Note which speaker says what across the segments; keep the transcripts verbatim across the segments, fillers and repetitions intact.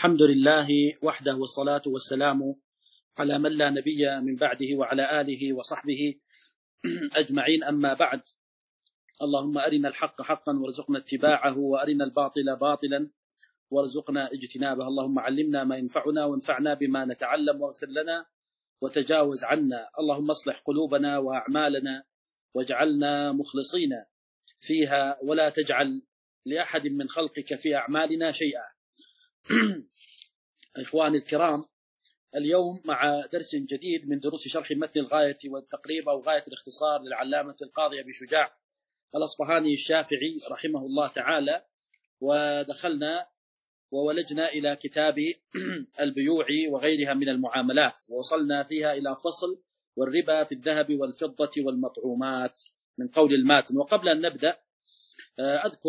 Speaker 1: الحمد لله وحده والصلاة والسلام على من لا نبي من بعده وعلى آله وصحبه أجمعين، أما بعد. اللهم أرنا الحق حقا وارزقنا اتباعه، وأرنا الباطل باطلا وارزقنا اجتنابه. اللهم علمنا ما ينفعنا وانفعنا بما نتعلم، واغفر لنا وتجاوز عنا. اللهم اصلح قلوبنا وأعمالنا واجعلنا مخلصين فيها، ولا تجعل لأحد من خلقك في أعمالنا شيئا. إخواني الكرام، اليوم مع درس جديد من دروس شرح متن الغاية والتقريب أو غاية الاختصار للعلامة القاضي أبي شجاع الأصبهاني الشافعي رحمه الله تعالى، ودخلنا وولجنا إلى كتاب البيوع وغيرها من المعاملات، ووصلنا فيها إلى فصل والربا في الذهب والفضة والمطعومات من قول الماتن. وقبل أن نبدأ أذكر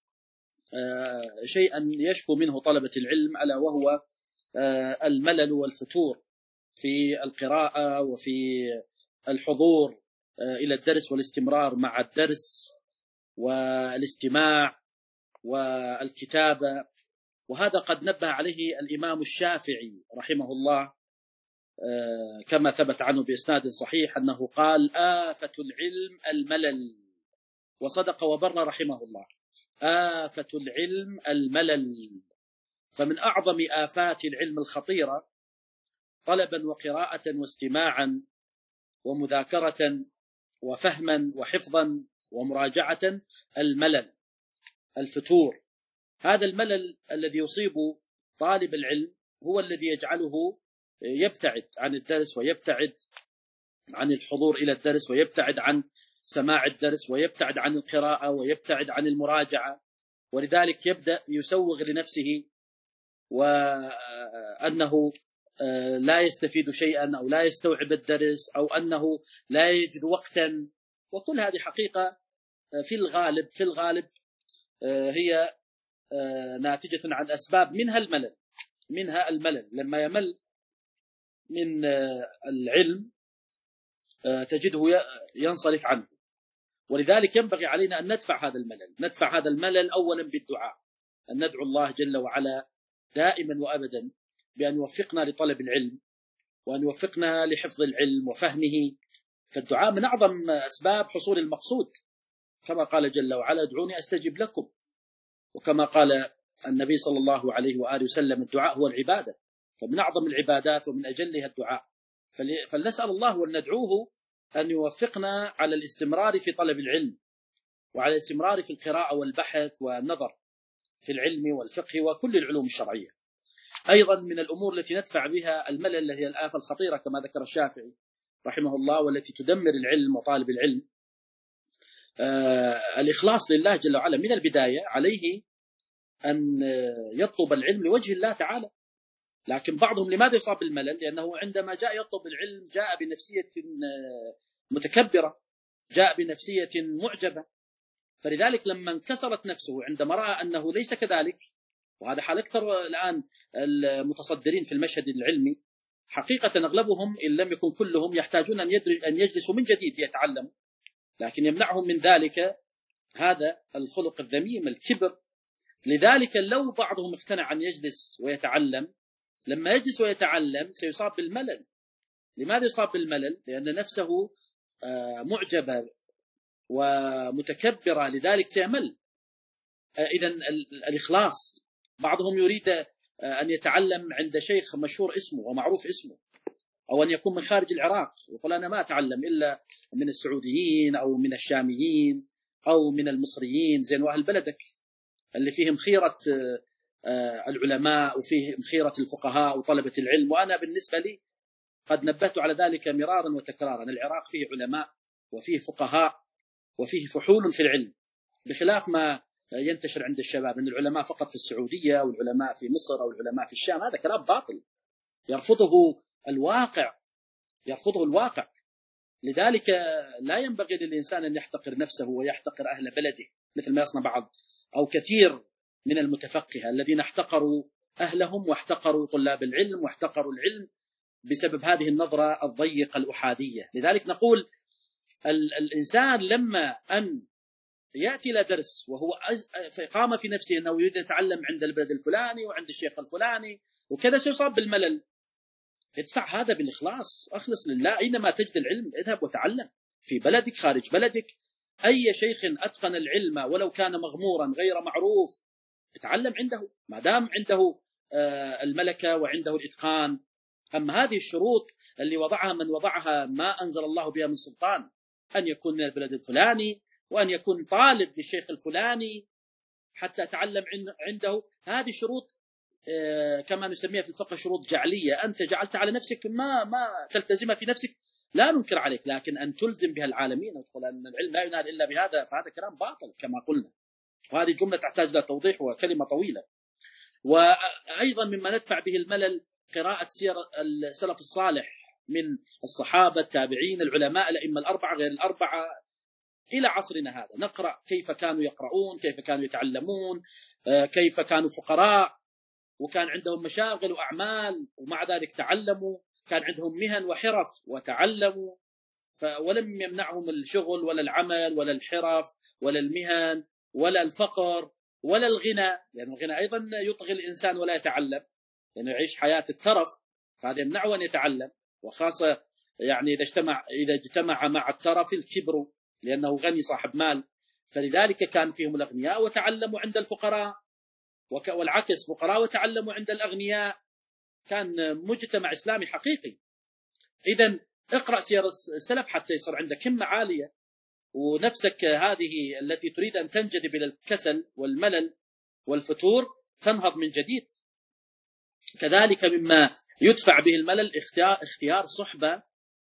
Speaker 1: شيئا يشكو منه طلبة العلم، ألا وهو الملل والفتور في القراءة وفي الحضور إلى الدرس والاستمرار مع الدرس والاستماع والكتابة. وهذا قد نبه عليه الإمام الشافعي رحمه الله كما ثبت عنه بإسناد صحيح أنه قال: آفة العلم الملل. وصدق وبر رحمه الله، آفة العلم الملل. فمن أعظم آفات العلم الخطيرة طلبا وقراءة واستماعا ومذاكرة وفهما وحفظا ومراجعة الملل، الفتور. هذا الملل الذي يصيب طالب العلم هو الذي يجعله يبتعد عن الدرس، ويبتعد عن الحضور إلى الدرس، ويبتعد عن سماع الدرس، ويبتعد عن القراءة، ويبتعد عن المراجعة. ولذلك يبدأ يسوغ لنفسه وأنه لا يستفيد شيئا، أو لا يستوعب الدرس، أو أنه لا يجد وقتا. وكل هذه حقيقة في الغالب في الغالب هي ناتجة عن أسباب، منها الملل منها الملل لما يمل من العلم تجده ينصرف عنه. ولذلك ينبغي علينا أن ندفع هذا الملل ندفع هذا الملل أولا بالدعاء، أن ندعو الله جل وعلا دائما وأبدا بأن يوفقنا لطلب العلم، وأن يوفقنا لحفظ العلم وفهمه. فالدعاء من أعظم أسباب حصول المقصود، كما قال جل وعلا: ادعوني أستجب لكم. وكما قال النبي صلى الله عليه وآله وسلم: الدعاء هو العبادة. فمن أعظم العبادات ومن أجلها الدعاء. فلنسأل الله وأن ندعوه أن يوفقنا على الاستمرار في طلب العلم، وعلى الاستمرار في القراءة والبحث والنظر في العلم والفقه وكل العلوم الشرعية. أيضا من الأمور التي ندفع بها الملل التي هي الآفة الخطيرة كما ذكر الشافعي رحمه الله، والتي تدمر العلم وطالب العلم، آه الإخلاص لله جل وعلا. من البداية عليه أن يطلب العلم لوجه الله تعالى. لكن بعضهم لماذا يصاب بالملل؟ لأنه عندما جاء يطلب العلم جاء بنفسية متكبرة، جاء بنفسية معجبة. فلذلك لما انكسرت نفسه عندما رأى أنه ليس كذلك، وهذا حال أكثر الآن المتصدرين في المشهد العلمي، حقيقة أغلبهم إن لم يكن كلهم يحتاجون أن أن يجلسوا من جديد يتعلموا، لكن يمنعهم من ذلك هذا الخلق الذميم، الكبر. لذلك لو بعضهم اقتنع أن يجلس ويتعلم، لما يجلس ويتعلم سيصاب بالملل. لماذا يصاب بالملل؟ لأن نفسه معجبة ومتكبرة، لذلك سيمل. إذن الإخلاص، بعضهم يريد أن يتعلم عند شيخ مشهور اسمه ومعروف اسمه، أو أن يكون من خارج العراق، يقول أنا ما أتعلم إلا من السعوديين أو من الشاميين أو من المصريين، زين، وأهل بلدك اللي فيهم خيرة العلماء وفيهم خيرة الفقهاء وطلبة العلم. وأنا بالنسبة لي قد نبهت على ذلك مرارا وتكرارا. العراق فيه علماء وفيه فقهاء وفيه فحول في العلم، بخلاف ما ينتشر عند الشباب أن العلماء فقط في السعودية والعلماء في مصر أو العلماء في الشام. هذا كلام باطل يرفضه الواقع يرفضه الواقع. لذلك لا ينبغي للإنسان أن يحتقر نفسه ويحتقر أهل بلده، مثل ما يصنع بعض أو كثير من المتفقهة الذين احتقروا أهلهم واحتقروا طلاب العلم واحتقروا العلم بسبب هذه النظرة الضيقة الأحادية. لذلك نقول الإنسان لما أن يأتي إلى درس وهو قام في نفسه أنه يريد يتعلم عند البلد الفلاني وعند الشيخ الفلاني وكذا، سيصاب بالملل. ادفع هذا بالإخلاص، أخلص لله. أينما تجد العلم اذهب وتعلم، في بلدك خارج بلدك. أي شيخ أتقن العلم ولو كان مغمورا غير معروف اتعلم عنده، ما دام عنده الملكة وعنده الإتقان. أما هذه الشروط اللي وضعها من وضعها ما أنزل الله بها من سلطان، أن يكون من البلد الفلاني وأن يكون طالب للشيخ الفلاني حتى أتعلم عنده، هذه شروط كما نسميها في الفقه شروط جعلية. أنت جعلت على نفسك ما ما تلتزمها في نفسك، لا ننكر عليك، لكن أن تلزم بها العالمين وتقول أن العلم لا ينال إلا بهذا، فهذا كلام باطل كما قلنا. وهذه جملة تحتاج إلى توضيح وكلمة طويلة. وأيضا مما ندفع به الملل قراءة سير السلف الصالح من الصحابة التابعين العلماء الأئمة الأربعة غير الأربعة إلى عصرنا هذا، نقرأ كيف كانوا يقرؤون، كيف كانوا يتعلمون، كيف كانوا فقراء وكان عندهم مشاغل وأعمال ومع ذلك تعلموا، كان عندهم مهن وحرف وتعلموا، ولم يمنعهم الشغل ولا العمل ولا الحرف ولا المهن ولا الفقر ولا الغنى، لأن الغنى أيضا يطغي الإنسان ولا يتعلم، لأنه يعيش حياة الترف، فهذا يمنعه أن يتعلم. وخاصة يعني إذا اجتمع إذا اجتمع مع الترف الكبر، لأنه غني صاحب مال، فلذلك كان فيهم الأغنياء وتعلموا عند الفقراء، والعكس فقراء وتعلموا عند الأغنياء. كان مجتمع إسلامي حقيقي. إذن اقرأ سير السلف حتى يصير عندك همة عالية، ونفسك هذه التي تريد أن تنجذب إلى الكسل والملل والفتور تنهض من جديد. كذلك مما يدفع به الملل اختيار, اختيار صحبة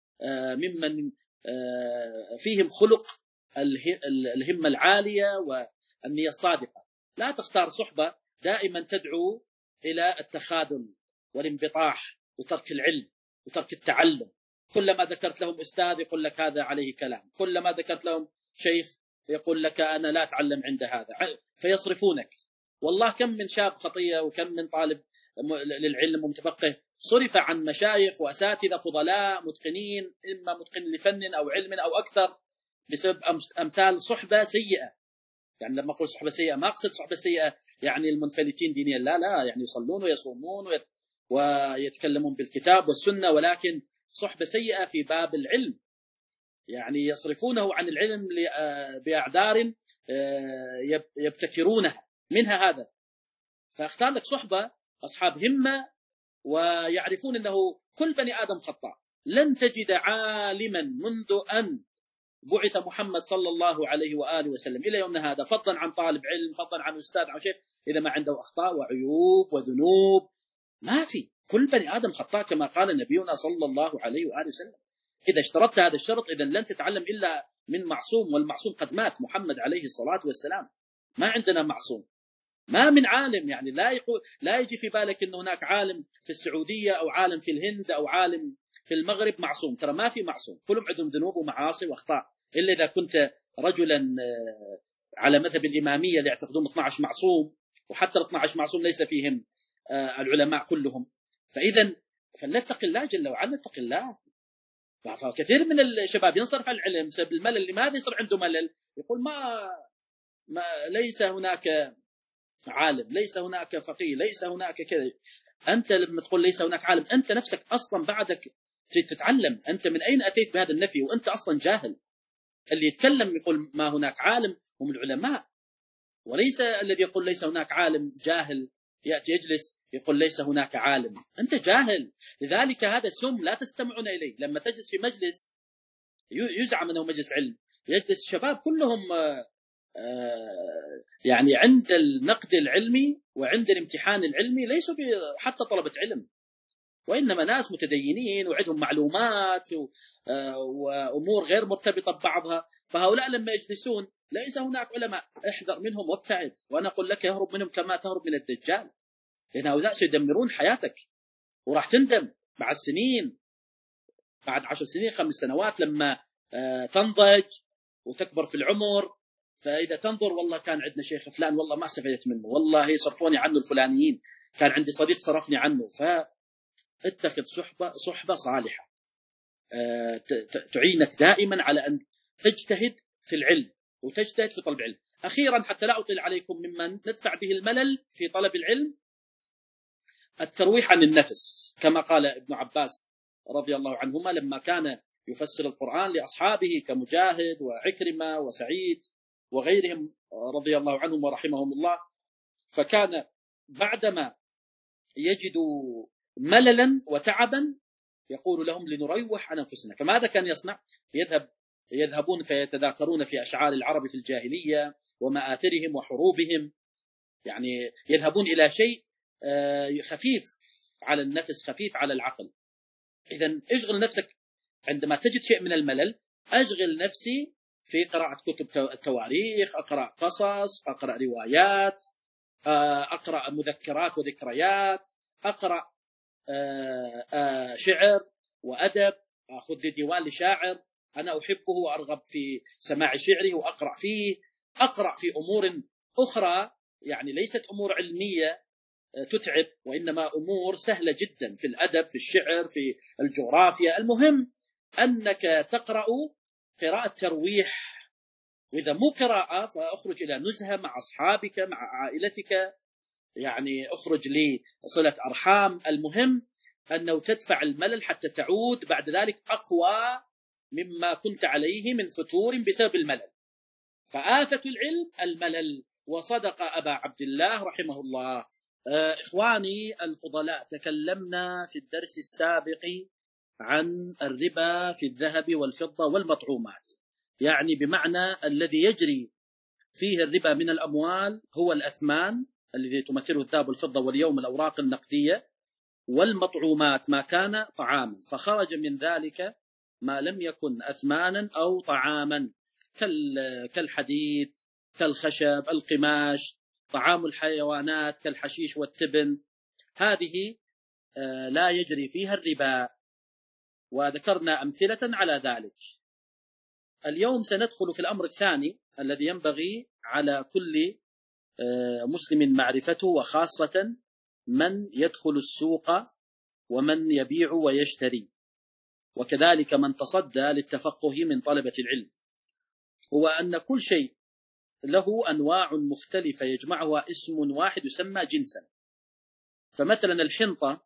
Speaker 1: ممن فيهم خلق الهمة العالية والنية الصادقة. لا تختار صحبة دائما تدعو إلى التخاذل والانبطاح وترك العلم وترك التعلم. كلما ذكرت لهم أستاذ يقول لك هذا عليه كلام، كلما ذكرت لهم شيخ يقول لك أنا لا أتعلم عند هذا، فيصرفونك. والله كم من شاب خطية وكم من طالب للعلم ومتفقه صرف عن مشايخ وأساتذة فضلاء متقنين، إما متقن لفن أو علم أو أكثر، بسبب أمثال صحبة سيئة. يعني لما أقول صحبة سيئة ما أقصد صحبة سيئة يعني المنفلتين دينيا، لا لا، يعني يصلون ويصومون ويتكلمون بالكتاب والسنة، ولكن صحبة سيئة في باب العلم، يعني يصرفونه عن العلم بأعذار يبتكرونها، منها هذا. فاختار لك صحبة أصحاب همة ويعرفون أنه كل بني آدم خطاء. لن تجد عالما منذ أن بعث محمد صلى الله عليه وآله وسلم إلى يومنا هذا، فضلا عن طالب علم، فضلا عن أستاذ، عن شيخ، إذا ما عنده أخطاء وعيوب وذنوب، ما في. كل بني آدم خطاء كما قال نبينا صلى الله عليه وآله وسلم. إذا اشترطت هذا الشرط إذن لن تتعلم إلا من معصوم، والمعصوم قد مات، محمد عليه الصلاة والسلام. ما عندنا معصوم، ما من عالم. يعني لا يقول لا يجي في بالك أن هناك عالم في السعودية أو عالم في الهند أو عالم في المغرب معصوم. ترى ما في معصوم، كلهم عندهم ذنوب ومعاصي وأخطاء، إلا إذا كنت رجلا على مذهب الإمامية اللي يعتقدون اثني عشر معصوم، وحتى اثني عشر معصوم ليس فيهم العلماء كلهم. فإذا فلنتق الله جل وعلا، نتق الله. فكثير من الشباب ينصرف عن العلم بسبب الملل. لماذا يصير عنده ملل؟ يقول ما, ما ليس هناك عالم، ليس هناك فقيه، ليس هناك كذا. أنت لما تقول ليس هناك عالم، أنت نفسك أصلا بعدك تتعلم. أنت من أين أتيت بهذا النفي وأنت أصلا جاهل؟ اللي يتكلم يقول ما هناك عالم هم العلماء، وليس الذي يقول ليس هناك عالم جاهل يأتي يجلس يقول ليس هناك عالم. أنت جاهل. لذلك هذا سم لا تستمعون إليه. لما تجلس في مجلس يزعم أنه مجلس علم، يجلس الشباب كلهم يعني عند النقد العلمي وعند الامتحان العلمي ليسوا حتى طلبة علم، وإنما ناس متدينين وعندهم معلومات وأمور غير مرتبطة ببعضها. فهؤلاء لما يجلسون ليس هناك علماء، احذر منهم وابتعد. وأنا أقول لك يهرب منهم كما تهرب من الدجال، لأن هؤلاء سيدمرون حياتك وراح تندم بعد سنين، بعد عشر سنين، خمس سنوات، لما تنضج وتكبر في العمر. فإذا تنظر والله كان عندنا شيخ فلان والله ما استفدت منه، والله صرفوني عنه الفلانيين، كان عندي صديق صرفني عنه. فاتخذ صحبة صحبة صالحة تعينك دائما على أن تجتهد في العلم وتجتهد في طلب العلم. أخيرا حتى لا أطيل عليكم ممن ندفع به الملل في طلب العلم، الترويح عن النفس، كما قال ابن عباس رضي الله عنهما لما كان يفسر القرآن لأصحابه كمجاهد وعكرمة وسعيد وغيرهم رضي الله عنهم ورحمهم الله، فكان بعدما يجدوا مللا وتعبا يقول لهم لنروح عن أنفسنا. فماذا كان يصنع؟ يذهب يذهبون فيتذاكرون في أشعار العرب في الجاهلية ومآثرهم وحروبهم، يعني يذهبون إلى شيء خفيف على النفس خفيف على العقل. إذن اشغل نفسك عندما تجد شيء من الملل، أشغل نفسي في قراءة كتب التواريخ، أقرأ قصص، أقرأ روايات، أقرأ مذكرات وذكريات، أقرأ شعر وأدب، أخذ لي ديوان لشاعر أنا أحبه وأرغب في سماع شعره وأقرأ فيه، أقرأ في أمور أخرى يعني ليست أمور علمية تتعب، وإنما أمور سهلة جدا في الأدب، في الشعر، في الجغرافيا. المهم أنك تقرأ قراءة ترويح، وإذا مو قراءة فأخرج إلى نزهة مع أصحابك مع عائلتك، يعني أخرج لصلة أرحام. المهم أنه تدفع الملل حتى تعود بعد ذلك أقوى مما كنت عليه من فتور بسبب الملل. فآفة العلم الملل. وصدق أبا عبد الله رحمه الله. إخواني الفضلاء، تكلمنا في الدرس السابق عن الربا في الذهب والفضة والمطعومات، يعني بمعنى الذي يجري فيه الربا من الأموال هو الأثمان الذي تمثله الذهب والفضة واليوم الأوراق النقدية، والمطعومات ما كان طعاما، فخرج من ذلك ما لم يكن أثمانا أو طعاما كالحديد كالخشب القماش، طعام الحيوانات كالحشيش والتبن، هذه لا يجري فيها الربا، وذكرنا أمثلة على ذلك. اليوم سندخل في الأمر الثاني الذي ينبغي على كل مسلم معرفته، وخاصة من يدخل السوق ومن يبيع ويشتري، وكذلك من تصدى للتفقه من طلبة العلم، هو أن كل شيء له أنواع مختلفة يجمعها اسم واحد يسمى جنسا. فمثلا الحنطة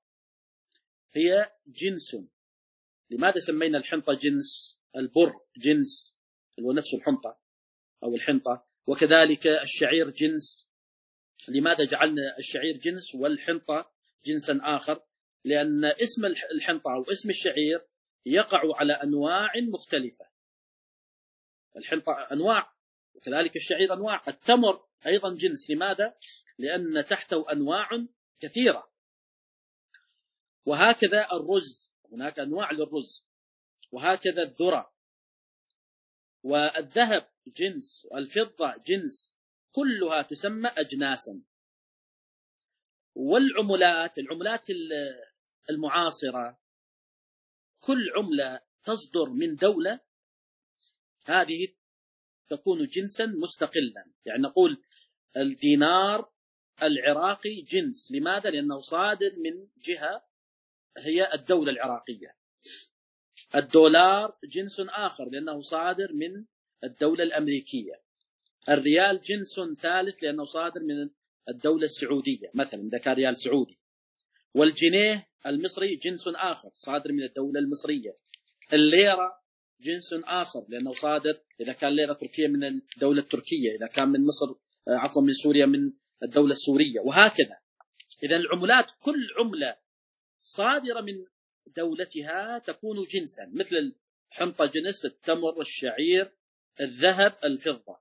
Speaker 1: هي جنس. لماذا سمينا الحنطة جنس؟ البر جنس هو نفس الحنطة أو الحنطة، وكذلك الشعير جنس. لماذا جعلنا الشعير جنس والحنطة جنسا آخر؟ لأن اسم الحنطة أو اسم الشعير يقع على أنواع مختلفة. الحنطة أنواع وكذلك الشعير أنواع. التمر أيضا جنس. لماذا؟ لأن تحته أنواع كثيرة. وهكذا الرز، هناك أنواع للرز، وهكذا الذرة. والذهب جنس والفضة جنس، كلها تسمى أجناسا. والعملات، العملات المعاصرة، كل عملة تصدر من دولة هذه تكون جنسا مستقلا. يعني نقول الدينار العراقي جنس. لماذا؟ لأنه صادر من جهة هي الدولة العراقية. الدولار جنس آخر لأنه صادر من الدولة الأمريكية. الريال جنس ثالث لأنه صادر من الدولة السعودية مثلا، إذا كان ريال سعودي. والجنيه المصري جنس آخر صادر من الدولة المصرية. الليرة جنس آخر لأنه صادر إذا كان ليرة تركية من الدولة التركية، إذا كان من مصر عفوا من سوريا من الدولة السورية، وهكذا. إذن العملات كل عملة صادرة من دولتها تكون جنسا، مثل الحنطة جنس، التمر، الشعير، الذهب، الفضة.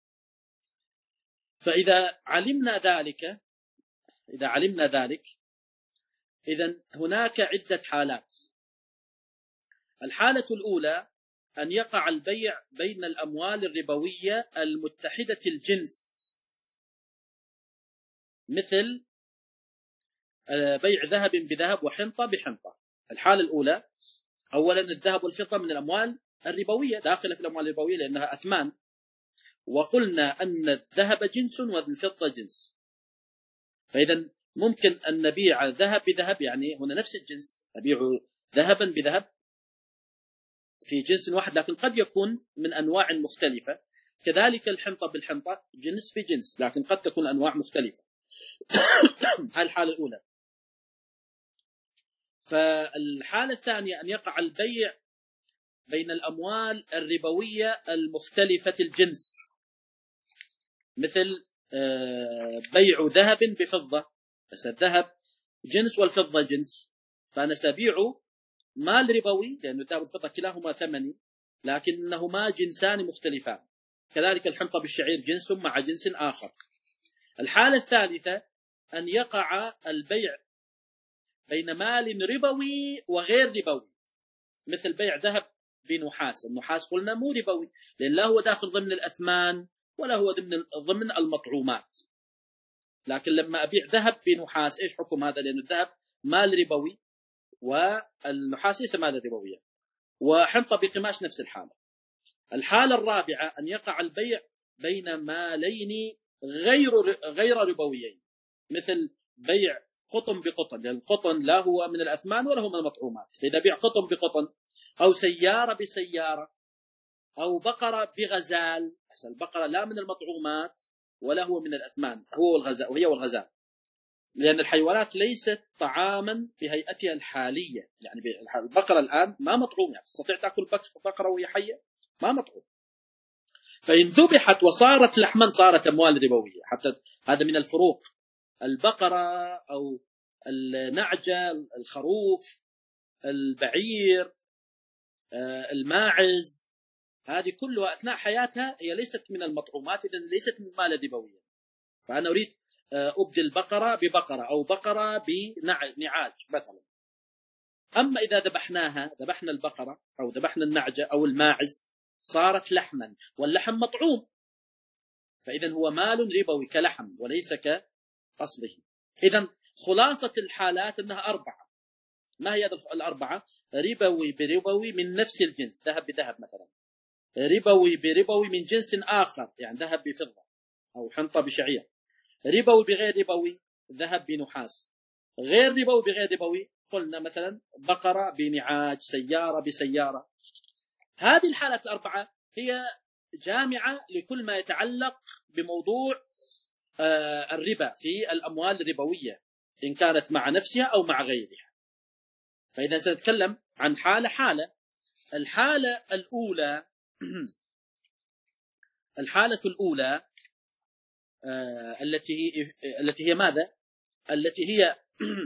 Speaker 1: فإذا علمنا ذلك إذا علمنا ذلك إذن هناك عدة حالات. الحالة الأولى أن يقع البيع بين الأموال الربوية المتحدة الجنس، مثل بيع ذهب بذهب وحنطة بحنطة. الحالة الأولى أولا الذهب والفضة من الأموال الربوية، داخلة في الأموال الربوية لأنها أثمان، وقلنا أن الذهب جنس والفضة جنس. فإذا ممكن أن نبيع ذهب بذهب، يعني هنا نفس الجنس، نبيع ذهبا بذهب في جنس واحد، لكن قد يكون من أنواع مختلفة. كذلك الحنطة بالحنطة جنس بجنس، لكن قد تكون أنواع مختلفة. هذه الحالة الأولى. فالحالة الثانية أن يقع البيع بين الأموال الربوية المختلفة الجنس، مثل بيع ذهب بفضة. بس الذهب جنس والفضة جنس، فأنا سأبيع مال ربوي لأن الذهب والفضة كلاهما ثمني، لكنهما جنسان مختلفان. كذلك الحنطة بالشعير جنس مع جنس آخر. الحالة الثالثة أن يقع البيع بين مال ربوي وغير ربوي، مثل بيع ذهب بنحاس. النحاس قلنا مو ربوي لأن لا هو داخل ضمن الأثمان ولا هو ضمن ضمن المطعومات. لكن لما أبيع ذهب بنحاس إيش حكم هذا؟ لأن الذهب مال ربوي والنحاس ليس مال ربويا. وحنطة بقماش نفس الحالة. الحالة الرابعة أن يقع البيع بين مالين غير غير ربويين، مثل بيع قطن بقطن، لأن القطن لا هو من الأثمان ولا هو من المطعومات. فإذا بيع قطن بقطن أو سيارة بسيارة أو بقرة بغزال، البقرة لا من المطعومات ولا هو من الأثمان، هو والغزال وهي والغزال، لأن الحيوانات ليست طعاما بهيئتها الحالية. يعني البقرة الآن ما مطعوم، يعني تستطيع تأكل بقرة وهي حية؟ ما مطعوم. فإن ذبحت وصارت لحما صارت أموال ربوية. حتى هذا من الفروق. البقرة أو النعجة، الخروف، البعير، الماعز، هذه كلها أثناء حياتها هي ليست من المطعومات، إذن ليست من مال ربوية. فأنا أريد أبدل بقرة ببقرة أو بقرة بنعاج مثلا. أما إذا ذبحناها، ذبحنا البقرة أو ذبحنا النعجة أو الماعز، صارت لحما، واللحم مطعوم، فإذن هو مال ربوي كلحم وليس كأصله. إذن خلاصة الحالات أنها أربعة. ما هي الأربعة؟ ربوي بربوي من نفس الجنس، ذهب بذهب مثلا. ربوي بربوي من جنس آخر، يعني ذهب بفضة أو حنطة بشعير. ربوي بغير ربوي، ذهب بنحاس. غير ربوي بغير ربوي، قلنا مثلا بقرة بنعاج، سيارة بسيارة. هذه الحالات الأربعة هي جامعة لكل ما يتعلق بموضوع الربا في الأموال الربوية، إن كانت مع نفسها أو مع غيرها. فإذا سنتكلم عن حالة حالة. الحالة الأولى الحالة الأولى التي التي هي ماذا؟ التي هي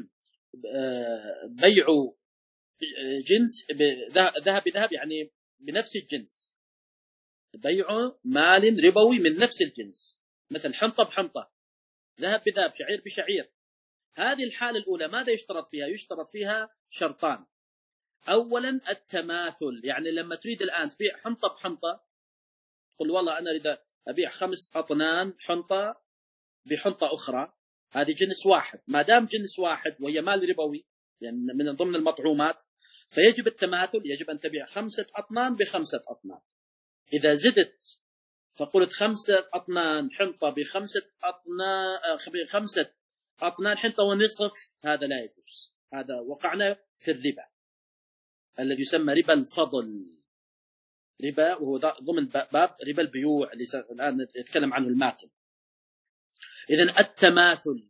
Speaker 1: بيع جنس ذهب بذهب، يعني بنفس الجنس، بيع مال ربوي من نفس الجنس، مثل حنطة بحنطة، ذهب بذهب، شعير بشعير. هذه الحالة الأولى ماذا يشترط فيها؟ يشترط فيها شرطان. أولا التماثل، يعني لما تريد الآن تبيع حنطة بحنطة، قل والله أنا أريد أبيع خمس أطنان حنطة بحنطة أخرى، هذه جنس واحد. ما دام جنس واحد وهي مال ربوي يعني من ضمن المطعومات، فيجب التماثل، يجب أن تبيع خمسة أطنان بخمسة أطنان. إذا زدت فقلت خمسة أطنان حنطة بخمسة أطنان خمسة أطنان حنطة ونصف، هذا لا يجوز. هذا وقعنا في الربا الذي يسمى ربا الفضل، ربا وهو ضمن باب ربا البيوع اللي الآن نتكلم عنه الماتن. إذن التماثل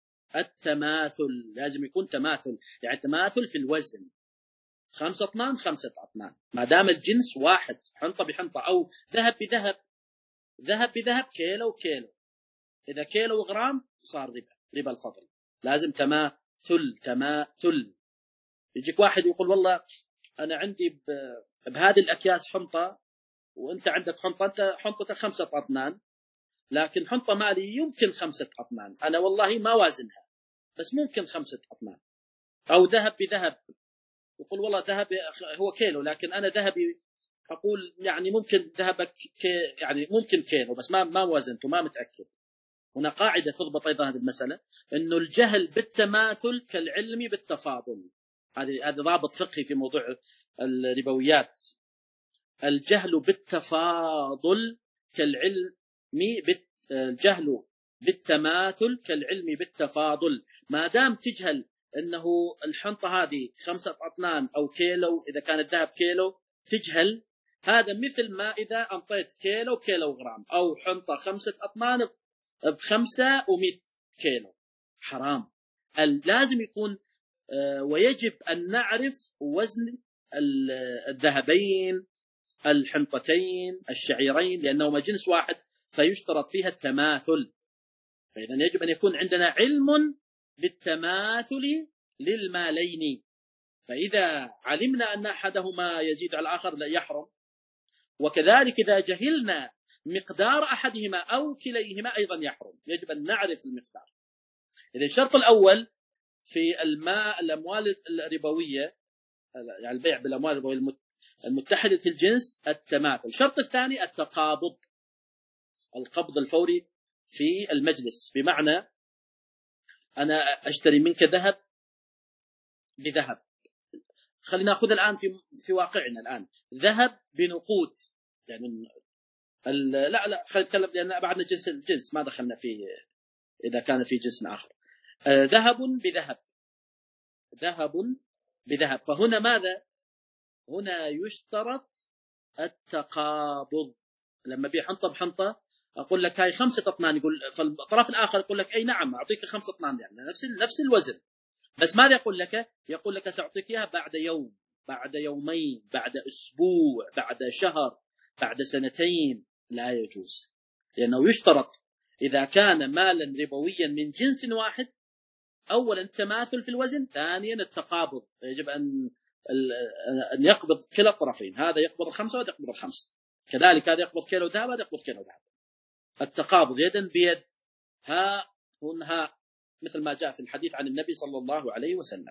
Speaker 1: التماثل لازم يكون تماثل، يعني تماثل في الوزن، خمسة أطنان خمسة أطنان، ما دام الجنس واحد، حنطة بحنطة أو ذهب بذهب، ذهب بذهب كيلو كيلو، إذا كيلو غرام صار ربا، ربا الفضل. لازم تماثل تماثل. يجيك واحد يقول والله أنا عندي بهذه الأكياس حنطة وأنت عندك حنطة، أنت حنطتك خمسة أطنان لكن حنطة مالي يمكن خمسة أطنان، أنا والله ما وازنها بس ممكن خمسة أطنان. أو ذهب بذهب، يقول والله ذهب هو كيلو لكن أنا ذهبي أقول يعني ممكن ذهبك كي يعني ممكن كيلو بس ما ما وزنته ما متأكد. هنا قاعدة تضبط أيضا هذه المسألة، إنه الجهل بالتماثل كالعلم بالتفاضل. هذه هذا ضابط فقهي في موضوع الربويات. الجهل بالتفاضل كالعلم بت... الجهل بالتماثل كالعلم بالتفاضل. ما دام تجهل أنه الحنطة هذه خمسة أطنان أو كيلو، إذا كان الذهب كيلو تجهل هذا مثل ما إذا أنطيت كيلو كيلو غرام، أو حنطة خمسة أطنان بخمسة ومئة كيلو، حرام. لازم يكون ويجب أن نعرف وزن الذهبين، الحنطتين، الشعيرين، لأنهما جنس واحد فيشترط فيها التماثل. فإذا يجب أن يكون عندنا علم بالتماثل للمالين. فإذا علمنا أن أحدهما يزيد على الآخر لا يحرم، وكذلك إذا جهلنا مقدار أحدهما أو كليهما أيضا يحرم. يجب أن نعرف المقدار. إذا الشرط الأول في الماء الأموال الربوية، يعني البيع بالأموال الربوية المتحدة الجنس، التماثل. الشرط الثاني التقابض، القبض الفوري في المجلس، بمعنى أنا أشتري منك ذهب بذهب. خلينا نأخذ الآن في في واقعنا الآن ذهب بنقود، يعني لا لا خلينا نتكلم لأن بعدنا جنس الجنس ما دخلنا فيه إذا كان في جنس آخر. ذهب بذهب، ذهب بذهب. فهنا ماذا؟ هنا يشترط التقابض. لما بيع حنطة بحنطة أقول لك هاي خمسة أطنان، يقول فالطرف الآخر يقول لك أي نعم أعطيك خمسة أطنان، يعني نفس نفس الوزن، بس ماذا يقول لك؟ يقول لك سأعطيك إياها بعد يوم، بعد يومين، بعد أسبوع، بعد شهر، بعد سنتين. لا يجوز، لأنه يشترط إذا كان مالا ربويا من جنس واحد أولا التماثل في الوزن، ثانيا التقابض. يجب أن أن يقبض كلا الطرفين، هذا يقبض الخمسة وهذا يقبض الخمسة، كذلك هذا يقبض كيلو ذهب وهذا يقبض كيلو ذهب. التقابض يدا بيد، ها هنها، مثل ما جاء في الحديث عن النبي صلى الله عليه وسلم.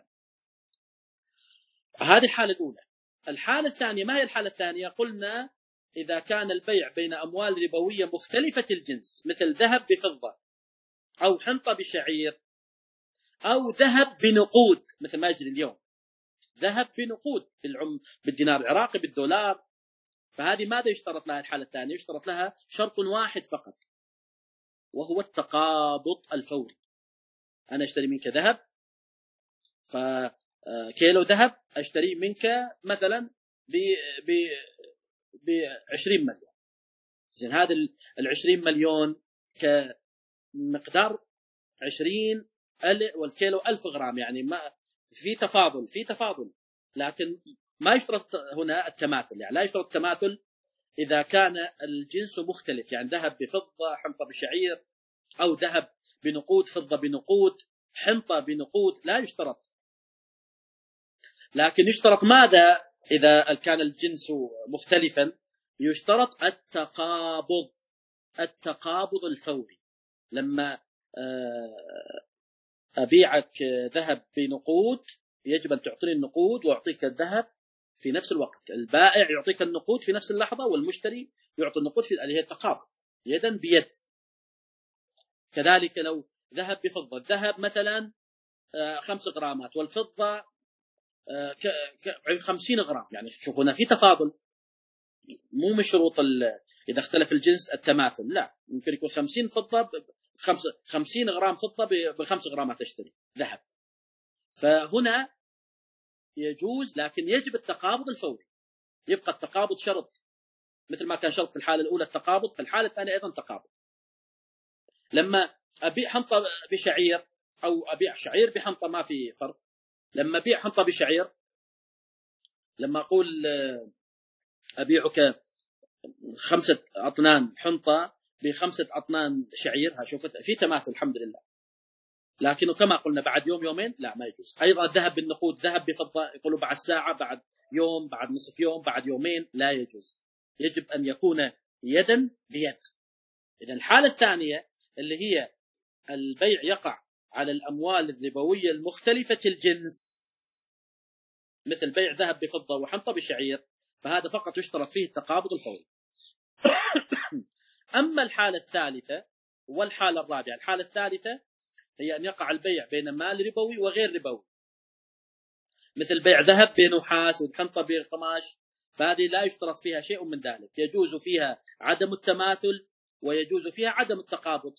Speaker 1: هذه الحالة الأولى. الحالة الثانية، ما هي الحالة الثانية؟ قلنا إذا كان البيع بين أموال ربوية مختلفة الجنس، مثل ذهب بفضة، أو حنطة بشعير، أو ذهب بنقود مثل ما يجري اليوم، ذهب بنقود بالعم بالدينار العراقي بالدولار. فهذه ماذا يشترط لها؟ الحالة الثانية يشترط لها شرط واحد فقط، وهو التقابض الفوري. أنا أشتري منك ذهب، فكيلو ذهب أشتري منك مثلا ب ب بعشرين مليون. زين، هذا العشرين مليون كمقدار عشرين والكيلو ألف غرام، يعني ما في تفاضل، في تفاضل، لكن ما يشترط هنا التماثل. يعني لا يشترط التماثل إذا كان الجنس مختلف، يعني ذهب بفضة، حنطة بشعير، أو ذهب بنقود، فضة بنقود، حنطة بنقود، لا يشترط. لكن يشترط ماذا؟ إذا كان الجنس مختلفا يشترط التقابض، التقابض الفوري. لما أبيعك ذهب بنقود يجب أن تعطيني النقود وأعطيك الذهب في نفس الوقت. البائع يعطيك النقود في نفس اللحظة، والمشتري يعطي النقود في اللي هي التقابض يدا بيد. كذلك لو ذهب بفضة، الذهب مثلا خمس غرامات والفضة خمسين غرام، يعني شوفوا هنا في تفاضل، مو من شروط إذا اختلف الجنس التماثل، لا، ممكن يكون خمسين فضة خمسين غرام فضة بخمس غرامات تشتري ذهب. فهنا يجوز، لكن يجب التقابض الفوري. يبقى التقابض شرط، مثل ما كان شرط في الحالة الأولى التقابض، في الحالة الثانية أيضا تقابض. لما أبيع حنطة بشعير أو أبيع شعير بحنطة ما في فرق. لما أبيع حنطة بشعير، لما أقول أبيعك خمسة أطنان حنطة بخمسة أطنان شعير، شوفت في تماثل الحمد لله. لكنه كما قلنا بعد يوم يومين لا، ما يجوز. أيضا الذهب بالنقود، ذهب بفضة، يقولوا بعد ساعة، بعد يوم، بعد نصف يوم، بعد يومين، لا يجوز. يجب أن يكون يدا بيد. إذا الحالة الثانية اللي هي البيع يقع على الأموال الربوية المختلفة الجنس، مثل بيع ذهب بفضة وحنطة بشعير، فهذا فقط يشترط فيه التقابض الفوري. أما الحالة الثالثة والحالة الرابعة، الحالة الثالثة هي أن يقع البيع بين مال ربوي وغير ربوي، مثل بيع ذهب بنحاس وحنطة بقماش، فهذه لا يشترط فيها شيء من ذلك. يجوز فيها عدم التماثل ويجوز فيها عدم التقابض.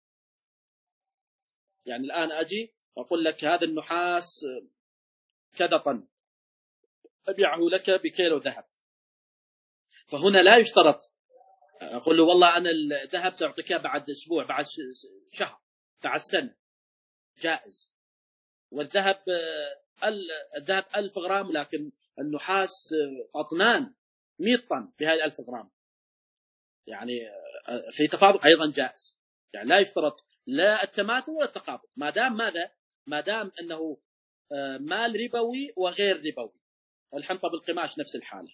Speaker 1: يعني الآن أجي أقول لك هذا النحاس كذا طن، أبيعه لك بكيلو ذهب، فهنا لا يشترط أقول له والله أنا الذهب سأعطيك بعد أسبوع، بعد شهر، بعد سنة، جائز. والذهب الذهب ألف غرام، لكن النحاس أطنان مئة طن في هذه ألف غرام، يعني في تفاضل أيضا جائز. يعني لا يشترط لا التماثل ولا التقابض، ما دام ماذا ما دام أنه مال ربوي وغير ربوي. الحنطة بالقماش نفس الحالة،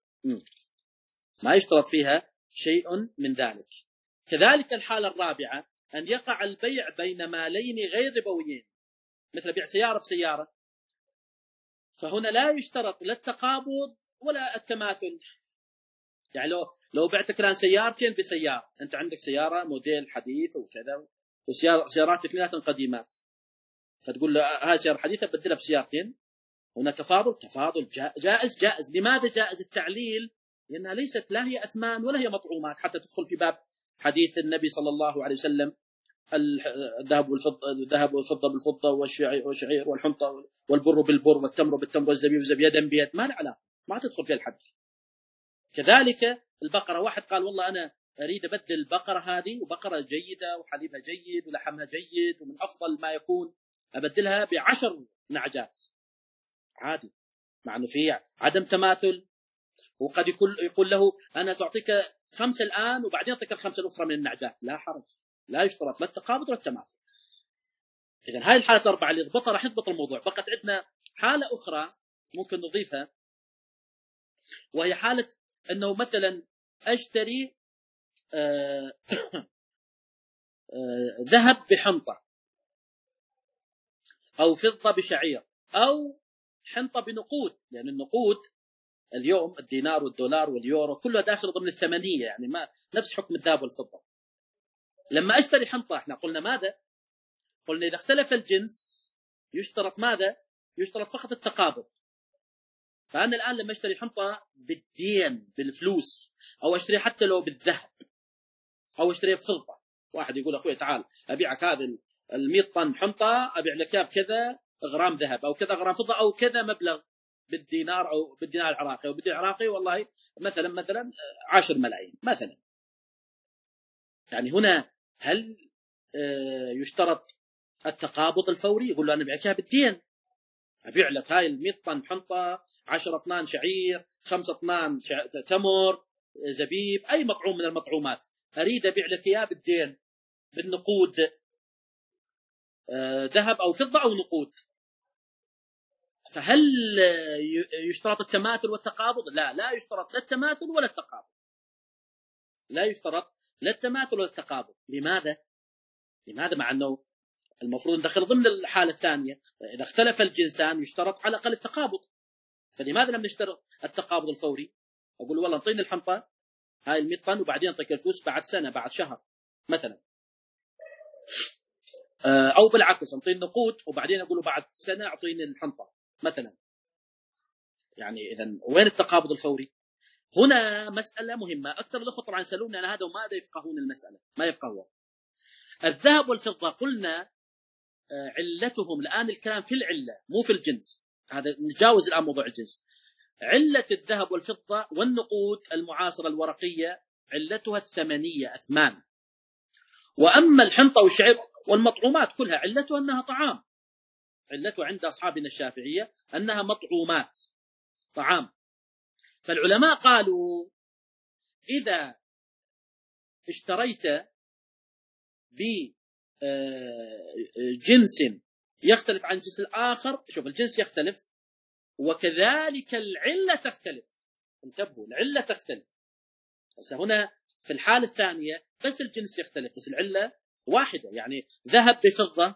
Speaker 1: ما يشترط فيها شيء من ذلك. كذلك الحالة الرابعة أن يقع البيع بين مالين غير ربويين، مثل بيع سيارة بسيارة، فهنا لا يشترط لا التقابض ولا التماثل. يعني لو لو بعتك الآن سيارتين بسيارة، أنت عندك سيارة موديل حديث وكذا، وسيارات اثنيناتن قديمات، فتقول له هاي سيارة حديثة بدلها بسيارتين، هنا تفاضل تفاضل جائز جائز. لماذا جائز؟ التعليل لأنها ليست لا هي أثمان ولا هي مطعومات، حتى تدخل في باب حديث النبي صلى الله عليه وسلم الذهب والفضة الذهب والفضة بالفضة والشعير والحنطة والبر بالبر والتمر بالتمر والزبيب والزبيب يدا بيد، ما له علاقة، ما تدخل في الحديث. كذلك البقرة، واحد قال والله أنا أريد أبدل البقرة هذه، وبقرة جيدة وحليبها جيد ولحمها جيد ومن أفضل ما يكون، أبدلها بعشر نعجات، عادي، مع أنه في عدم تماثل. وقد يقول, يقول له أنا سأعطيك خمسة الآن وبعدين أعطيك الخمسة الأخرى من النعجات، لا حرج، لا يشترط لا التقابض ولا التماثل. إذن هاي الحالة الأربعة اللي ضبطها راح يضبط الموضوع. بقت عندنا حالة أخرى ممكن نضيفها، وهي حالة أنه مثلا أشتري آه آه ذهب بحنطة، أو فضة بشعير، أو حنطة بنقود، لأن يعني النقود اليوم الدينار والدولار واليورو كلها داخل ضمن الثمنية، يعني ما نفس حكم الذهب والفضة. لما أشتري حنطة احنا قلنا ماذا؟ قلنا إذا اختلف الجنس يشترط ماذا؟ يشترط فقط التقابض. فأنا الآن لما أشتري حنطة بالدين بالفلوس، أو أشتري حتى لو بالذهب، أو أشتري بفضة، واحد يقول أخوي تعال أبيعك هذا المئة طن حنطة، أبيع لك بكذا غرام ذهب أو كذا غرام فضة أو كذا مبلغ بالدينار أو بالدينار العراقي أو بالدينار العراقي، والله مثلا مثلا عشر ملايين مثلا. يعني هنا هل يشترط التقابض الفوري؟ يقول له أنا أبيعك بالدين، أبيع لك هاي المئة طن حنطة، عشرة طنان شعير، خمسة طنان تمر، زبيب، أي مطعوم من المطعومات، أريد أبيع لك إياه بالدين بالنقود، ذهب أو فضة أو نقود. فهل يشترط التماثل والتقابض؟ لا، لا يشترط لا التماثل ولا التقابض، لا يشترط لا التماثل ولا التقابض. لماذا؟ لماذا؟ مع أنه المفروض ندخل ضمن الحالة الثانية إذا اختلف الجنسان يشترط على الأقل التقابض. فلماذا لم نشترط التقابض الفوري؟ أقول والله انطيني الحنطة هاي المئة طن وبعدين انطيك الفلوس بعد سنة بعد شهر مثلا، أو بالعكس انطيني نقود وبعدين أقوله بعد سنة أعطيني الحنطة مثلا. يعني إذن وين التقابض الفوري؟ هنا مسألة مهمة. أكثر الأخوة طبعا يسألوني عن هذا وما يفقهون المسألة، ما يفقهون. الذهب والفضة قلنا علتهم الآن الكلام في العلة مو في الجنس، هذا نتجاوز الآن موضوع الجنس. علة الذهب والفضة والنقود المعاصرة الورقية علتها الثمنية أثمان. وأما الحنطة والشعير والمطعومات كلها علتها أنها طعام، علتها عند أصحابنا الشافعية أنها مطعومات طعام. فالعلماء قالوا إذا اشتريت بجنس يختلف عن جنس الآخر، شوف الجنس يختلف وكذلك العلة تختلف، انتبهوا العلة تختلف. بس هنا في الحالة الثانية بس الجنس يختلف بس العلة واحدة. يعني ذهب بفضة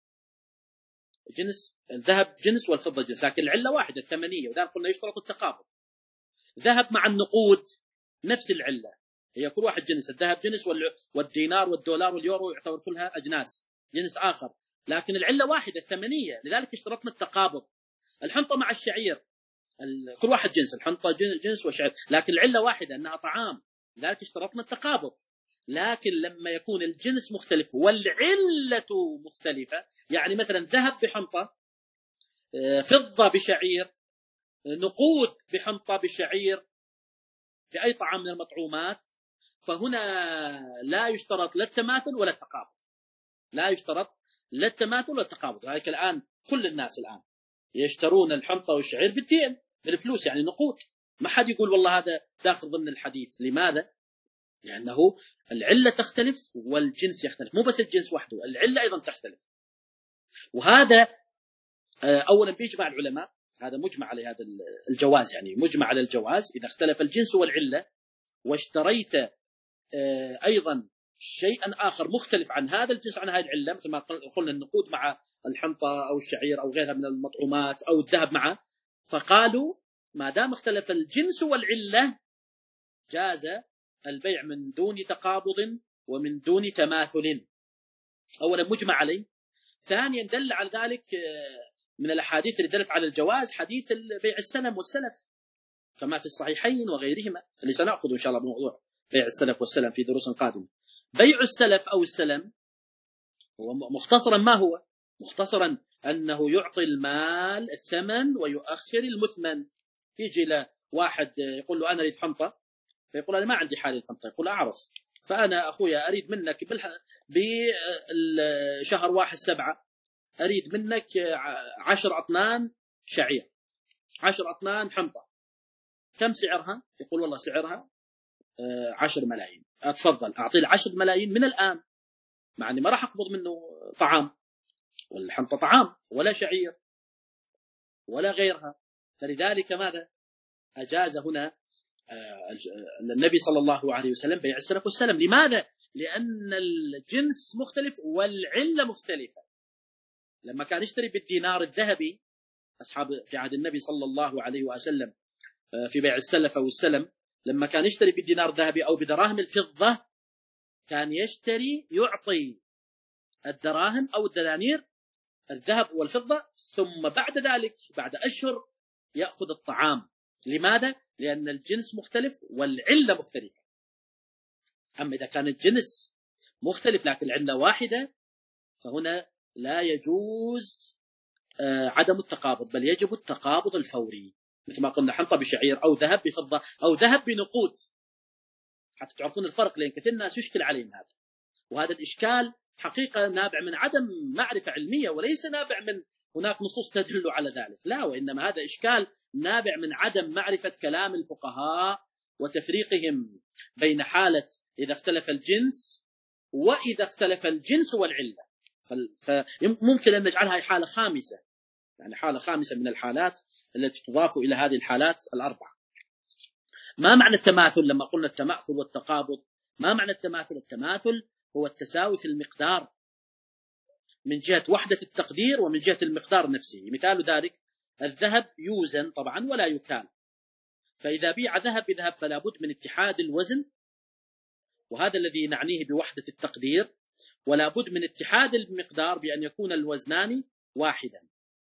Speaker 1: جنس، الذهب جنس والفضة جنس، لكن العلة واحدة الثمنية، وذلك قلنا يشترط التقابض. ذهب مع النقود نفس العلة، هي كل واحد جنس، الذهب جنس والدينار والدولار واليورو يعتبر كلها أجناس جنس آخر، لكن العلة واحدة الثمنية، لذلك اشترطنا التقابض. الحنطة مع الشعير كل واحد جنس، الحنطة جنس والشعير، لكن العلة واحدة أنها طعام، لذلك اشترطنا التقابض. لكن لما يكون الجنس مختلف والعلة مختلفة، يعني مثلا ذهب بحنطة، فضة بشعير، نقود بحنطة بشعير، بأي طعام من المطعومات، فهنا لا يشترط لا التماثل ولا التقابض، لا يشترط لا التماثل ولا التقابض. هيك الآن كل الناس الآن يشترون الحنطة والشعير بالدين، بالفلوس، يعني نقود. ما حد يقول والله هذا داخل ضمن الحديث. لماذا؟ لأنه العلة تختلف والجنس يختلف، مو بس الجنس وحده، العلة أيضا تختلف. وهذا أولا بيجمع العلماء، هذا مجمع على هذا الجواز، يعني مجمع على الجواز إذا اختلف الجنس والعلة واشتريت أيضا شيئا آخر مختلف عن هذا الجنس عن هذه العلة، مثل ما قلنا النقود مع الحنطة أو الشعير أو غيرها من المطعومات أو الذهب معه، فقالوا ما دام اختلف الجنس والعلة جاز البيع من دون تقابض ومن دون تماثل. أولا مجمع عليه. ثانيا دل على ذلك من الأحاديث اللي دلت على الجواز حديث بيع السلم والسلف كما في الصحيحين وغيرهما، اللي سنأخذ إن شاء الله بموضوع بيع السلف والسلم في دروس قادمة. بيع السلف أو السلم هو مختصرا ما هو؟ مختصرا أنه يعطي المال الثمن ويؤخر المثمن. يجي لواحد يقول له أنا أريد حنطة، فيقول أنا ما عندي حالة الحنطة، يقول أعرف، فأنا أخويا أريد منك بشهر واحد سبعة أريد منك عشر أطنان شعير، عشر أطنان حنطة، كم سعرها؟ يقول والله سعرها عشر ملايين. أتفضل أعطي العشر ملايين من الآن، مع أني ما راح أقبض منه طعام، والحنطة طعام ولا شعير ولا غيرها. فلذلك ماذا أجاز هنا النبي صلى الله عليه وسلم بيع السلف والسلم. لماذا؟ لأن الجنس مختلف والعلة مختلفة. لما كان يشتري بالدينار الذهبي أصحاب في عهد النبي صلى الله عليه وسلم في بيع السلف أو السلم، لما كان يشتري بالدينار الذهبي أو بدراهم الفضة كان يشتري يعطي الدراهم أو الدنانير الذهب والفضة، ثم بعد ذلك بعد أشهر يأخذ الطعام. لماذا؟ لأن الجنس مختلف والعلة مختلفة. أما إذا كان الجنس مختلف لكن العلة واحدة فهنا لا يجوز عدم التقابض، بل يجب التقابض الفوري، مثل ما قلنا حنطة بشعير أو ذهب بفضة أو ذهب بنقود، حتى تعرفون الفرق، لأن كثير الناس يشكل عليهم هذا. وهذا الإشكال حقيقة نابع من عدم معرفة علمية، وليس نابع من هناك نصوص تدل على ذلك، لا، وإنما هذا إشكال نابع من عدم معرفة كلام الفقهاء وتفريقهم بين حالة إذا اختلف الجنس وإذا اختلف الجنس والعلة. فممكن أن نجعلها حالة خامسة، يعني حالة خامسة من الحالات التي تضاف إلى هذه الحالات الأربعة. ما معنى التماثل؟ لما قلنا التماثل والتقابض، ما معنى التماثل؟ التماثل هو التساوي في المقدار من جهة وحدة التقدير ومن جهة المقدار نفسه. مثال ذلك الذهب يوزن طبعا ولا يكال، فإذا بيع ذهب بذهب فلا بد من اتحاد الوزن، وهذا الذي نعنيه بوحدة التقدير، ولا بد من اتحاد المقدار بأن يكون الوزنان واحدا.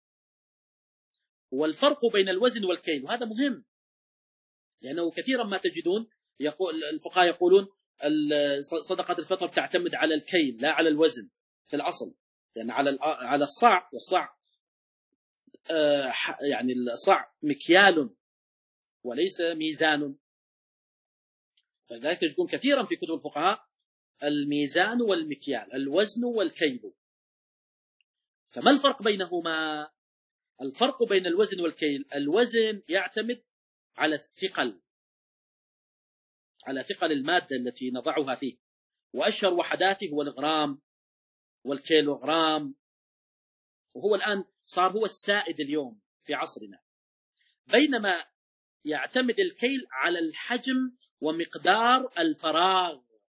Speaker 1: والفرق بين الوزن والكيل، وهذا مهم، لأنه كثيرا ما تجدون يقول الفقهاء يقولون صدقة الفطر تعتمد على الكيل لا على الوزن في الأصل، يعني على على الصاع، والصاع يعني الصاع مكيال وليس ميزان. فلذلك تجدون كثيرا في كتب الفقهاء الميزان والمكيال، الوزن والكيل. فما الفرق بينهما؟ الفرق بين الوزن والكيل، الوزن يعتمد على الثقل، على ثقل المادة التي نضعها فيه، وأشهر وحداته هو الغرام والكيلوغرام، وهو الآن صار هو السائد اليوم في عصرنا. بينما يعتمد الكيل على الحجم ومقدار الفراغ،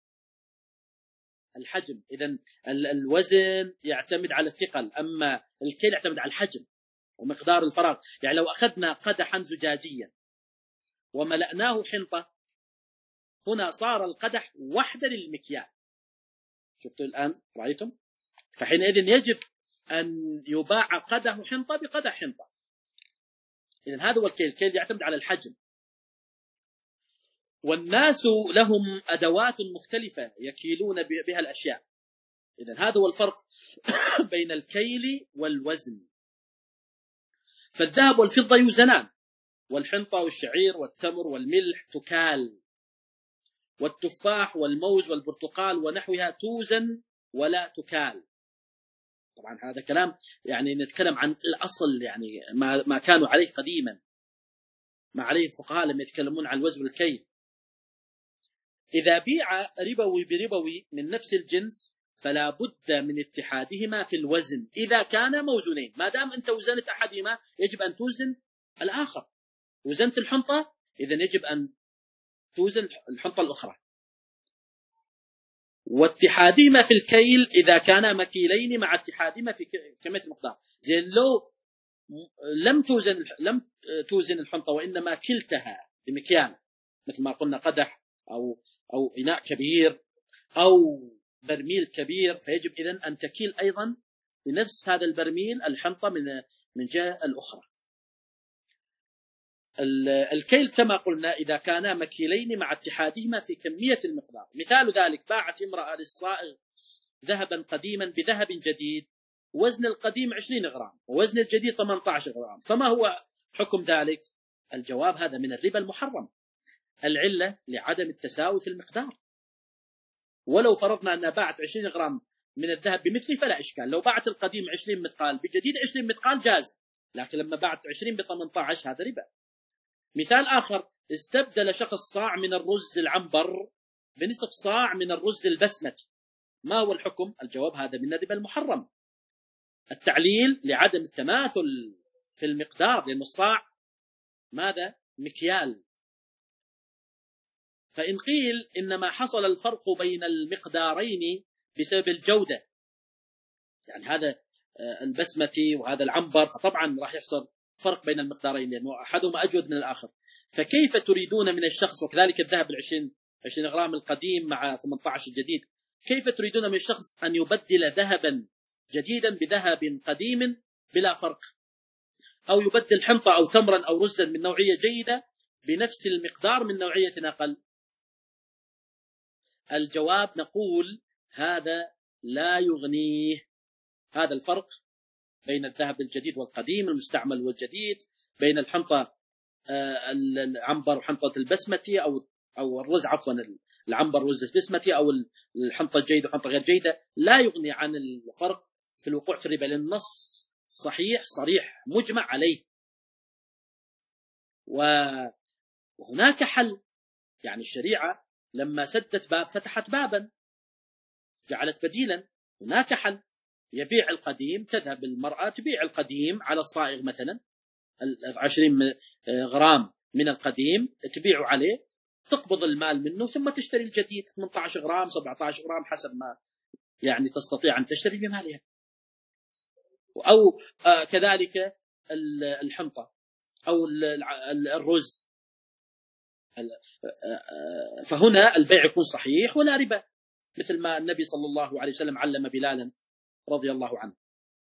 Speaker 1: الحجم. إذن الوزن يعتمد على الثقل، أما الكيل يعتمد على الحجم ومقدار الفراغ. يعني لو أخذنا قدحا زجاجيا وملأناه حنطة، هنا صار القدح وحدة للمكيال. شفتوا الآن؟ رأيتم؟ فحينئذ يجب أن يباع قدح حنطة بقدح حنطة. إذن هذا هو الكيل، الكيل يعتمد على الحجم. والناس لهم أدوات مختلفة يكيلون بها الأشياء. إذن هذا هو الفرق بين الكيل والوزن. فالذهب والفضة يوزنان، والحنطة والشعير والتمر والملح تكال، والتفاح والموز والبرتقال ونحوها توزن ولا تكال. طبعا هذا كلام يعني نتكلم عن الأصل، يعني ما ما كانوا عليه قديما، ما عليه الفقهاء لما يتكلمون عن الوزن والكيل. إذا بيع ربوي بربوي من نفس الجنس فلا بد من اتحادهما في الوزن إذا كان موزونين. ما دام أنت وزنت أحدهما يجب أن توزن الآخر. وزنت الحنطة إذن يجب أن توزن الحنطة الأخرى. واتحادهما في الكيل إذا كانا مكيلين مع اتحادهما في كمية المقدار. زين لو لم توزن لم توزن الحنطة وإنما كلتها بمكيال، مثل ما قلنا قدح أو أو إناء كبير أو برميل كبير، فيجب إذن أن تكيل أيضا بنفس هذا البرميل الحنطة من من جهة الأخرى. الكيل كما قلنا إذا كانا مكيلين مع اتحادهما في كمية المقدار. مثال ذلك باعت امرأة للصائغ ذهبا قديما بذهب جديد، وزن القديم عشرين غرام ووزن الجديد ثمانية عشر غرام، فما هو حكم ذلك؟ الجواب هذا من الربا المحرم. العلة لعدم التساوي في المقدار. ولو فرضنا أنها باعت عشرين غرام من الذهب بمثله فلا إشكال. لو باعت القديم عشرين مثقال بجديد عشرين مثقال جاز، لكن لما باعت عشرين ب ثمانية عشر هذا ربا. مثال آخر، استبدل شخص صاع من الرز العنبر بنصف صاع من الرز البسمتي، ما هو الحكم؟ الجواب هذا من الربا المحرم. التعليل لعدم التماثل في المقدار، لأن الصاع ماذا؟ مكيال. فإن قيل إنما حصل الفرق بين المقدارين بسبب الجودة، يعني هذا البسمتي وهذا العنبر، فطبعا راح يحصل فرق بين المقدارين لأنه أحدهما أجود من الآخر. فكيف تريدون من الشخص، وكذلك الذهب العشرين عشرين غرام القديم مع ثمانية عشر الجديد، كيف تريدون من الشخص أن يبدل ذهبا جديدا بذهب قديم بلا فرق، أو يبدل حنطة أو تمرا أو رزا من نوعية جيدة بنفس المقدار من نوعية أقل؟ الجواب نقول هذا لا يغنيه. هذا الفرق بين الذهب الجديد والقديم، المستعمل والجديد، بين الحنطة العنبر وحنطة البسمتي أو أو الرز عفوا العنبر والرز البسمتي، أو الحنطة الجيدة وحنطة غير جيدة، لا يغني عن الفرق في الوقوع في الربا، لأن النص صحيح صريح مجمع عليه. وهناك حل، يعني الشريعة لما سدت باب فتحت بابا، جعلت بديلا. هناك حل، يبيع القديم، تذهب المرأة تبيع القديم على الصائغ مثلا عشرين غرام من القديم تبيعه عليه، تقبض المال منه ثم تشتري الجديد ثمانية عشر غرام سبعة عشر غرام حسب ما يعني تستطيع أن تشتري بمالها. أو كذلك الحنطة أو الرز، فهنا البيع يكون صحيح ولا ربا، مثل ما النبي صلى الله عليه وسلم علم بلالا رضي الله عنه.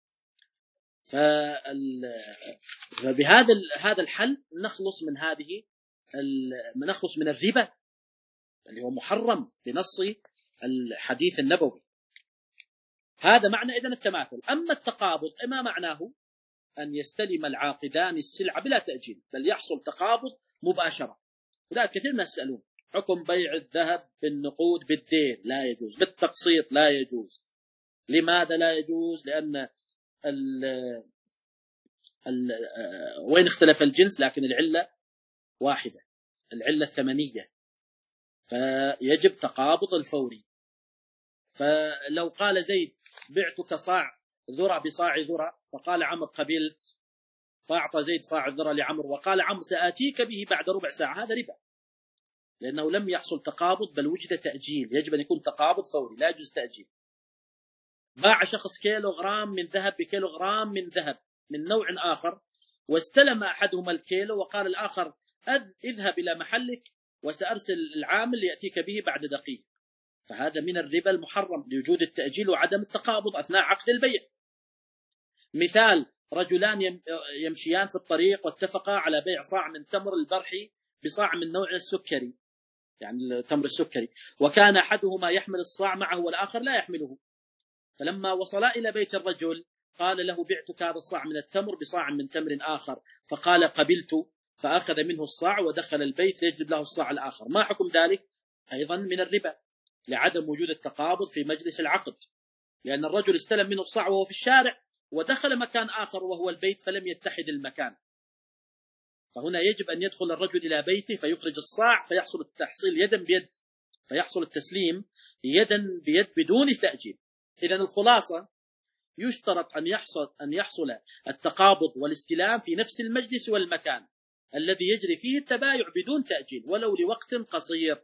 Speaker 1: فبهذا هذا الحل نخلص من هذه نخلص من الربا اللي هو محرم بنص الحديث النبوي. هذا معنى إذن التماثل. أما التقابض ما معناه؟ أن يستلم العاقدان السلعة بلا تأجيل، بل يحصل تقابض مباشرة. ولا كثير من يسألون حكم بيع الذهب بالنقود بالدين، لا يجوز، بالتقسيط لا يجوز. لماذا لا يجوز؟ لأن ال ال وين اختلف الجنس لكن العلة واحدة، العلة الثمنية، فيجب تقابض الفوري. فلو قال زيد بعتك صاع ذرة بصاع ذرة، فقال عمرو قبلت، فأعطى زيد صاع الذرة لعمرو، وقال عمرو سآتيك به بعد ربع ساعة، هذا ربا، لأنه لم يحصل تقابض بل وجد تأجيل. يجب أن يكون تقابض فوري، لا يجوز تأجيل. باع شخص كيلو غرام من ذهب بكيلو غرام من ذهب من نوع آخر، واستلم أحدهما الكيلو وقال الآخر اذهب إلى محلك وسأرسل العامل ليأتيك به بعد دقيقة، فهذا من الربا المحرم لوجود التأجيل وعدم التقابض أثناء عقد البيع. مثال، رجلان يمشيان في الطريق واتفقا على بيع صاع من تمر البرحي بصاع من نوع السكري، يعني التمر السكري، وكان أحدهما يحمل الصاع معه والآخر لا يحمله. فلما وصلا إلى بيت الرجل قال له بعتك هذا الصاع من التمر بصاع من تمر آخر، فقال قبلت، فأخذ منه الصاع ودخل البيت ليجلب له الصاع الآخر، ما حكم ذلك؟ أيضا من الربا، لعدم وجود التقابض في مجلس العقد، لأن الرجل استلم منه الصاع وهو في الشارع ودخل مكان آخر وهو البيت فلم يتحد المكان، فهنا يجب أن يدخل الرجل إلى بيته فيخرج الصاع فيحصل التحصيل يدا بيد، فيحصل التسليم يدا بيد بدون تأجيل. إذن الخلاصة يشترط أن يحصل أن يحصل التقابض والاستلام في نفس المجلس والمكان الذي يجري فيه التبايع بدون تأجيل ولو لوقت قصير.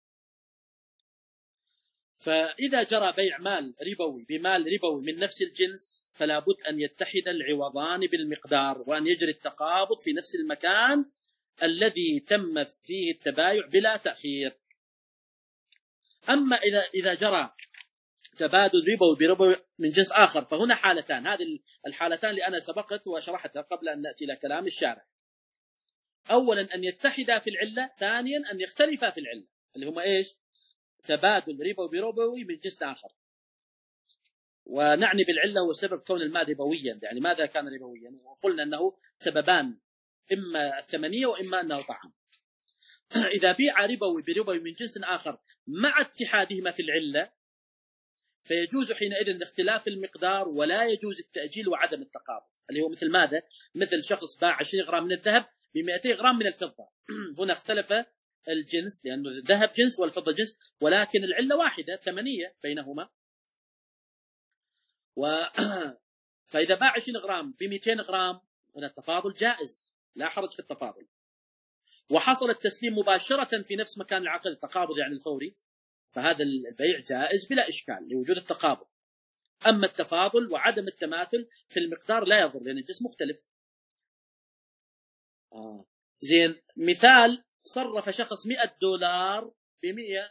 Speaker 1: فإذا جرى بيع مال ربوي بمال ربوي من نفس الجنس فلا بد أن يتحد العوضان بالمقدار وأن يجري التقابض في نفس المكان الذي تم فيه التبايع بلا تأخير. أما إذا إذا جرى تبادل ربوي بربوي من جنس آخر فهنا حالتان، هذه الحالتان اللي أنا سبقت وشرحتها قبل أن نأتي إلى كلام الشارع. أولا أن يتحدا في العلة، ثانيا أن يختلفا في العلة، اللي هما إيش؟ تبادل ربوي بربوي من جنس آخر. ونعني بالعلة هو سبب كون المال ربويا، يعني ماذا كان ربويا؟ وقلنا أنه سببان، إما الثمنية وإما أنه طعام. إذا بيع ربوي بربوي من جنس آخر مع اتحادهما في العلة فيجوز حينئذ الاختلاف المقدار ولا يجوز التأجيل وعدم التقابض، اللي هو مثل ماذا؟ مثل شخص باع عشرين غرام من الذهب ب مئتين غرام من الفضة. هنا اختلف الجنس لأنه الذهب جنس والفضة جنس، ولكن العلة واحدة ثمنية بينهما. و... فإذا باع عشرين غرام ب مئتين غرام هنا التفاضل جائز، لا حرج في التفاضل، وحصل التسليم مباشرة في نفس مكان العقد، التقابض يعني الفوري، فهذا البيع جائز بلا إشكال لوجود التقابض. أما التفاضل وعدم التماثل في المقدار لا يضر لأن الجنس مختلف. آه. زين، مثال صرف شخص مئة دولار بمئة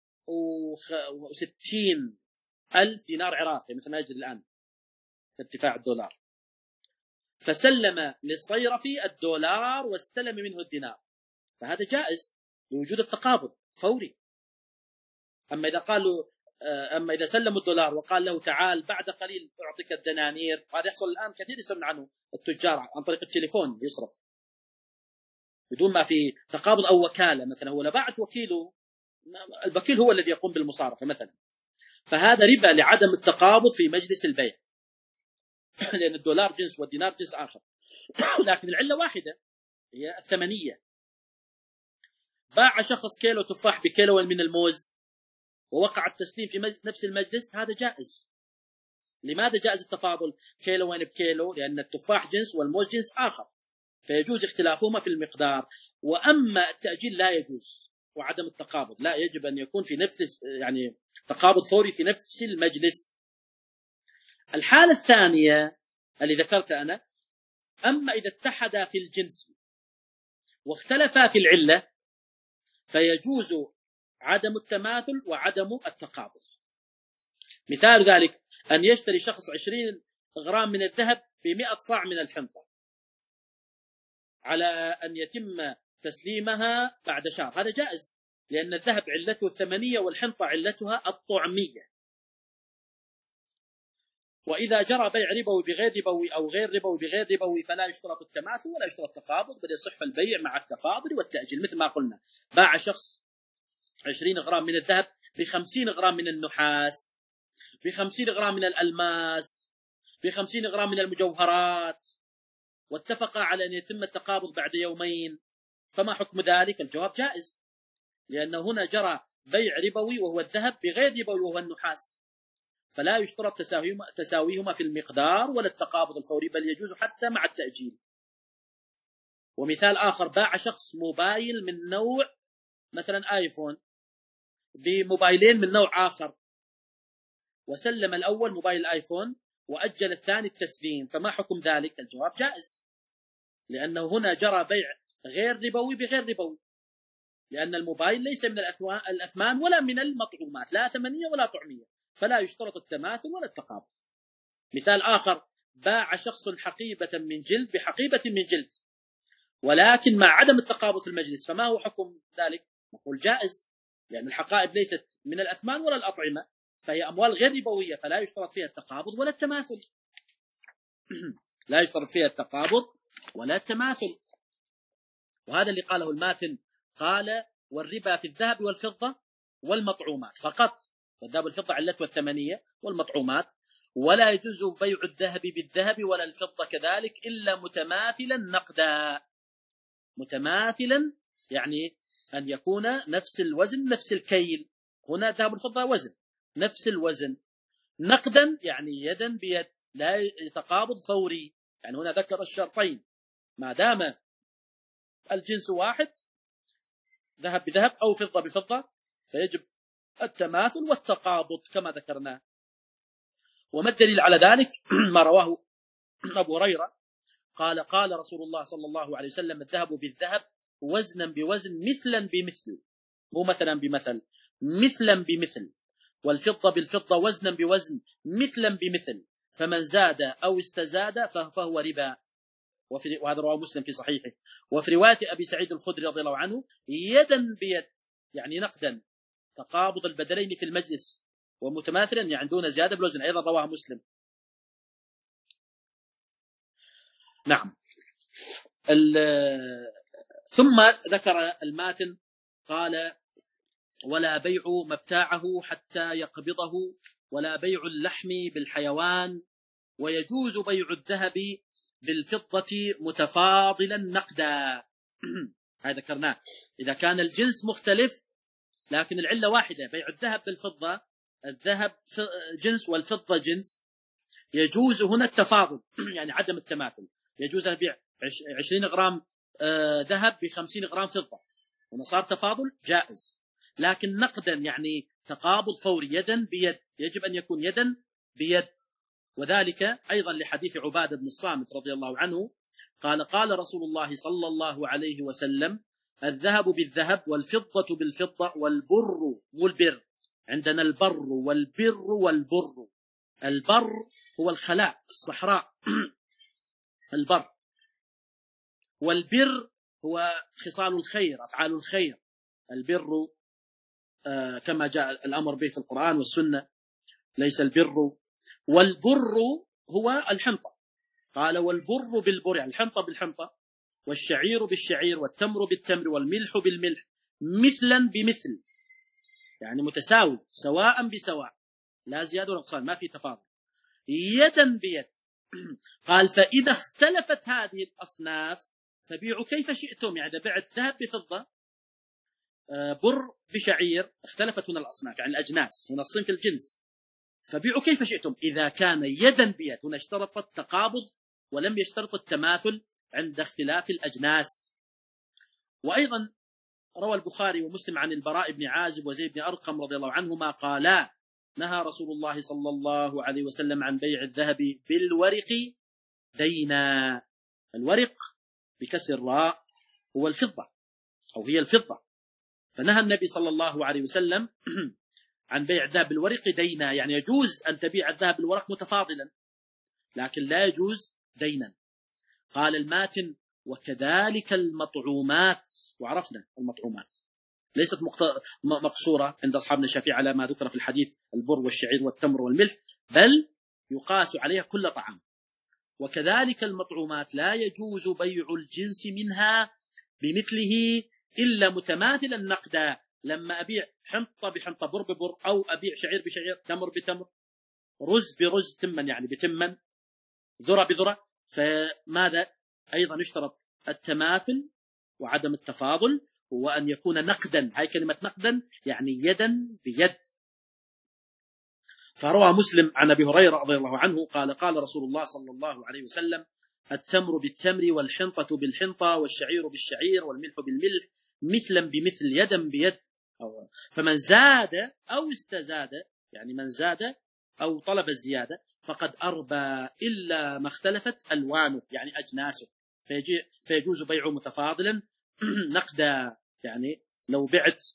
Speaker 1: وستين ألف دينار عراقي مثل ما يجري الآن في ارتفاع الدولار، فسلم للصيرفي الدولار واستلم منه الدينار، فهذا جائز لوجود التقابض فوري. أما إذا قالوا أما إذا سلموا الدولار وقال له تعال بعد قليل أعطيك الدنانير، هذا يحصل الآن كثير يسمع عنه التجار عن طريق التليفون يصرف بدون ما في تقابض أو وكالة، مثلا هو لبعت وكيله، الوكيل هو الذي يقوم بالمصارفة مثلا، فهذا ربا لعدم التقابض في مجلس البيع لأن الدولار جنس والدينار جنس آخر لكن العلة واحدة هي الثمنية. باع شخص كيلو تفاح بكيلو من الموز ووقع التسليم في نفس المجلس، هذا جائز. لماذا جائز التفاضل كيلو وين بكيلو؟ لأن التفاح جنس والموز جنس آخر، فيجوز اختلافهما في المقدار. وأما التأجيل لا يجوز، وعدم التقابض لا، يجب أن يكون في نفس يعني تقابض فوري في نفس المجلس. الحالة الثانية اللي ذكرت أنا، أما إذا اتحدا في الجنس واختلفا في العلة فيجوز عدم التماثل وعدم التقابض. مثال ذلك أن يشتري شخص عشرين غرام من الذهب بمئة صاع من الحنطة على أن يتم تسليمها بعد شهر، هذا جائز لأن الذهب علته الثمنية والحنطة علتها الطعمية. وإذا جرى بيع ربوي بغير ربوي أو غير ربوي بغير ربوي فلا يشترط التماثل ولا يشترط التقابض، بل يصح البيع مع التفاضل والتأجيل. مثل ما قلنا باع شخص عشرين غرام من الذهب بخمسين غرام من النحاس، بخمسين غرام من الألماس، بخمسين غرام من المجوهرات، واتفق على أن يتم التقابض بعد يومين، فما حكم ذلك؟ الجواب جائز، لأنه هنا جرى بيع ربوي وهو الذهب بغير ربوي وهو النحاس، فلا يشترط تساويهما, تساويهما في المقدار ولا التقابض الفوري، بل يجوز حتى مع التأجيل. ومثال آخر باع شخص موبايل من نوع مثلا آيفون بموبايلين من نوع آخر، وسلم الأول موبايل آيفون وأجل الثاني التسليم، فما حكم ذلك؟ الجواب جائز، لأنه هنا جرى بيع غير ربوي بغير ربوي، لأن الموبايل ليس من الأثمان ولا من المطعومات، لا ثمنية ولا طعمية، فلا يشترط التماثل ولا التقابض. مثال آخر باع شخص حقيبة من جلد بحقيبة من جلد ولكن مع عدم التقابض في المجلس، فما هو حكم ذلك؟ نقول جائز، لأن الحقائب ليست من الأثمان ولا الأطعمة، فهي أموال غير ربوية، فلا يشترط فيها التقابض ولا التماثل لا يشترط فيها التقابض ولا التماثل. وهذا اللي قاله الماتن، قال والربا في الذهب والفضة والمطعومات فقط، والذهب والفضة علته الثمنية والمطعومات، ولا يجوز بيع الذهب بالذهب ولا الفضة كذلك إلا متماثلا نقدا. متماثلا يعني أن يكون نفس الوزن نفس الكيل، هنا الذهب والفضة وزن نفس الوزن. نقدا يعني يدا بيد، لا يتقابض فوري، يعني هنا ذكر الشرطين، ما دام الجنس واحد ذهب بذهب أو فضة بفضة فيجب التماثل والتقابض كما ذكرنا. وما الدليل على ذلك؟ ما رواه أبو هريرة قال قال رسول الله صلى الله عليه وسلم الذهب بالذهب وزنا بوزن مثلا بمثل، مو مثلا بمثل، مثلا بمثل، والفضة بالفضة وزنا بوزن مثلا بمثل، فمن زاد أو استزاد فهو ربا. وهذا رواه مسلم في صحيحه. وفي رواية أبي سعيد الخدري رضي الله عنه يدا بيد يعني نقدا، تقابض البدلين في المجلس، ومتماثلا يعني دون زيادة بالوزن، أيضا رواه مسلم. نعم. ثم ذكر الماتن قال ولا بيع مبتاعه حتى يقبضه، ولا بيع اللحم بالحيوان، ويجوز بيع الذهب بالفضة متفاضلا نقدا. هذا ذكرناه إذا كان الجنس مختلف لكن العلة واحدة، بيع الذهب بالفضة، الذهب جنس والفضة جنس، يجوز هنا التفاضل يعني عدم التماثل، يجوز أن أبيع عشرين غرام ذهب بخمسين غرام فضة، هنا صار تفاضل جائز. لكن نقدا يعني تقابض فوري يدا بيد، يجب أن يكون يدا بيد. وذلك أيضا لحديث عبادة بن الصامت رضي الله عنه قال قال رسول الله صلى الله عليه وسلم الذهب بالذهب والفضة بالفضة والبر والبر، عندنا البر والبر والبر. البر هو الخلاء الصحراء البر، والبر هو خصال الخير أفعال الخير. البر آه كما جاء الأمر به في القرآن والسنة، ليس البر. والبر هو الحنطة، قال والبر بالبر يعني الحنطة بالحنطة، والشعير بالشعير والتمر بالتمر والملح بالملح مثلا بمثل، يعني متساوي سواء بسواء، لا زيادة ولا نقصان، ما في تفاضل، يدا بيد. قال فإذا اختلفت هذه الأصناف فبيعوا كيف شئتم، يعني إذا بعت ذهب بفضة بر بشعير، اختلفت هنا الأصناف يعني الأجناس، هنا الصنف الجنس، فبيعوا كيف شئتم إذا كان يدا بيد. هنا اشترط التقابض ولم يشترط التماثل عند اختلاف الأجناس. وأيضا روى البخاري ومسلم عن البراء بن عازب وزيد بن أرقم رضي الله عنهما قالا نهى رسول الله صلى الله عليه وسلم عن بيع الذهب بالورق دينا. الورق بكسر الراء هو الفضة أو هي الفضة، فنهى النبي صلى الله عليه وسلم عن بيع الذهب بالورق دينا، يعني يجوز أن تبيع الذهب بالورق متفاضلا لكن لا يجوز دينا. قال الماتن وكذلك المطعومات، وعرفنا المطعومات ليست مقصورة عند أصحابنا الشافعي على ما ذكر في الحديث البر والشعير والتمر والملح، بل يقاس عليها كل طعام. وكذلك المطعومات لا يجوز بيع الجنس منها بمثله إلا متماثلا نقدا. لما أبيع حنطة بحنطة، بر ببر، أو أبيع شعير بشعير، تمر بتمر، رز برز، تمن يعني بتمن، ذرة بذرة، فماذا أيضا يشترط التماثل وعدم التفاضل، وأن يكون نقدا. هاي كلمة نقدا يعني يدا بيد. فروى مسلم عن أبي هريرة رضي الله عنه قال قال رسول الله صلى الله عليه وسلم التمر بالتمر والحنطة بالحنطة والشعير بالشعير والملح بالملح مثلا بمثل يدا بيد. فمن زاد أو استزاد يعني من زاد أو طلب الزيادة فقد أربى إلا ما اختلفت ألوانه يعني أجناسه، فيجوز بيعه متفاضلا نقدا. يعني لو بعت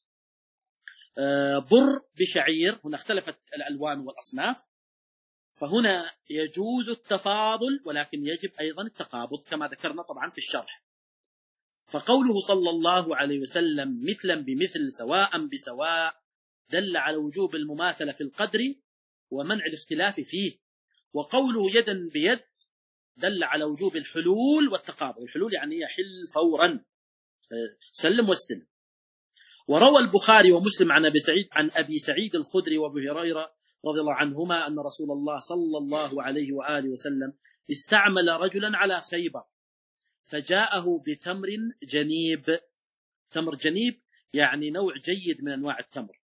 Speaker 1: بر بشعير، هنا اختلفت الألوان والأصناف، فهنا يجوز التفاضل ولكن يجب أيضا التقابض كما ذكرنا طبعا في الشرح. فقوله صلى الله عليه وسلم مثلا بمثل سواء بسواء دل على وجوب المماثلة في القدر ومنع الاختلاف فيه. وقوله يدا بيد دل على وجوب الحلول والتقابض. الحلول يعني يحل فورا، سلم واستلم. وروى البخاري ومسلم عن أبي سعيد عن أبي سعيد الخدري وأبي هريرة رضي الله عنهما أن رسول الله صلى الله عليه وآله وسلم استعمل رجلا على خيبر فجاءه بتمر جنيب. تمر جنيب يعني نوع جيد من أنواع التمر.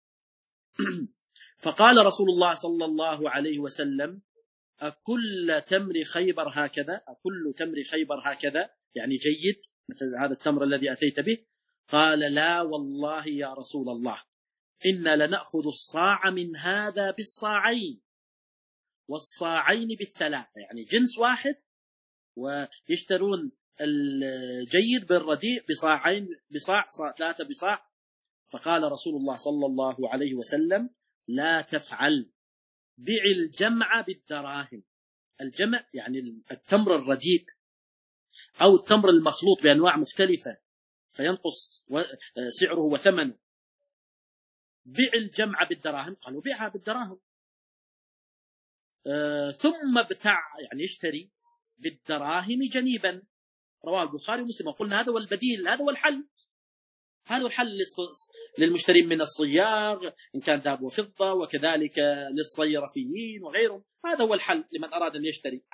Speaker 1: فقال رسول الله صلى الله عليه وسلم: أكل تمر خيبر هكذا؟ أكل تمر خيبر هكذا يعني جيد مثل هذا التمر الذي أتيت به؟ قال: لا والله يا رسول الله، إنا لنأخذ الصاع من هذا بالصاعين والصاعين بالثلاثة، يعني جنس واحد ويشترون الجيد بالرديء بصاعين، بصاع ثلاثة بصاع. فقال رسول الله صلى الله عليه وسلم: لا تفعل، بع الجمع بالدراهم. الجمع يعني التمر الرديء أو التمر المخلوط بأنواع مختلفة فينقص سعره وثمنه. بع الجمع بالدراهم، قالوا بيعها بالدراهم. آه ثم ابتع يعني اشتري بالدراهم جنيبا. رواه البخاري ومسلم. قلنا هذا هو البديل، هذا هو الحل، هذا هو الحل للمشترين من الصياغ إن كان ذهب وفضة، وكذلك للصيرفيين وغيرهم. هذا هو الحل لمن أراد أن يشتري.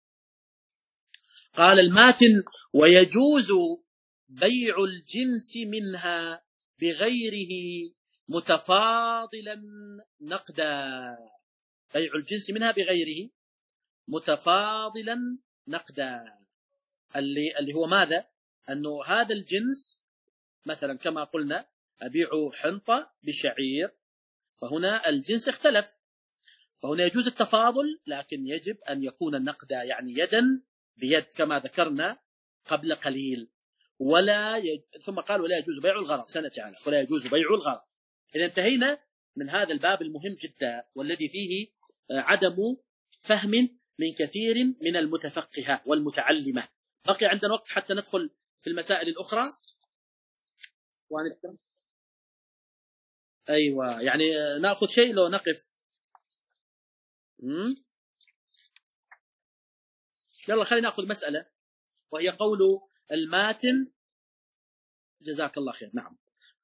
Speaker 1: قال الماتن: ويجوز بيع الجنس منها بغيره متفاضلا نقدا. بيع الجنس منها بغيره متفاضلا نقدا، اللي اللي هو ماذا؟ أنه هذا الجنس مثلا كما قلنا أبيع حنطة بشعير، فهنا الجنس اختلف، فهنا يجوز التفاضل، لكن يجب أن يكون النقدا يعني يدا بيد كما ذكرنا قبل قليل. ولا يج... ثم قال: ولا يجوز بيع الغرض. سنة على ولا يجوز بيع الغرض. إذا انتهينا من هذا الباب المهم جدا والذي فيه عدم فهم من كثير من المتفقهة والمتعلمة. بقي عندنا وقت حتى ندخل في المسائل الأخرى. ونبدأ. أيوة، يعني نأخذ شيء لو نقف. مم؟ يلا خلينا نأخذ مسألة، وهي قول الماتن. جزاك الله خير. نعم،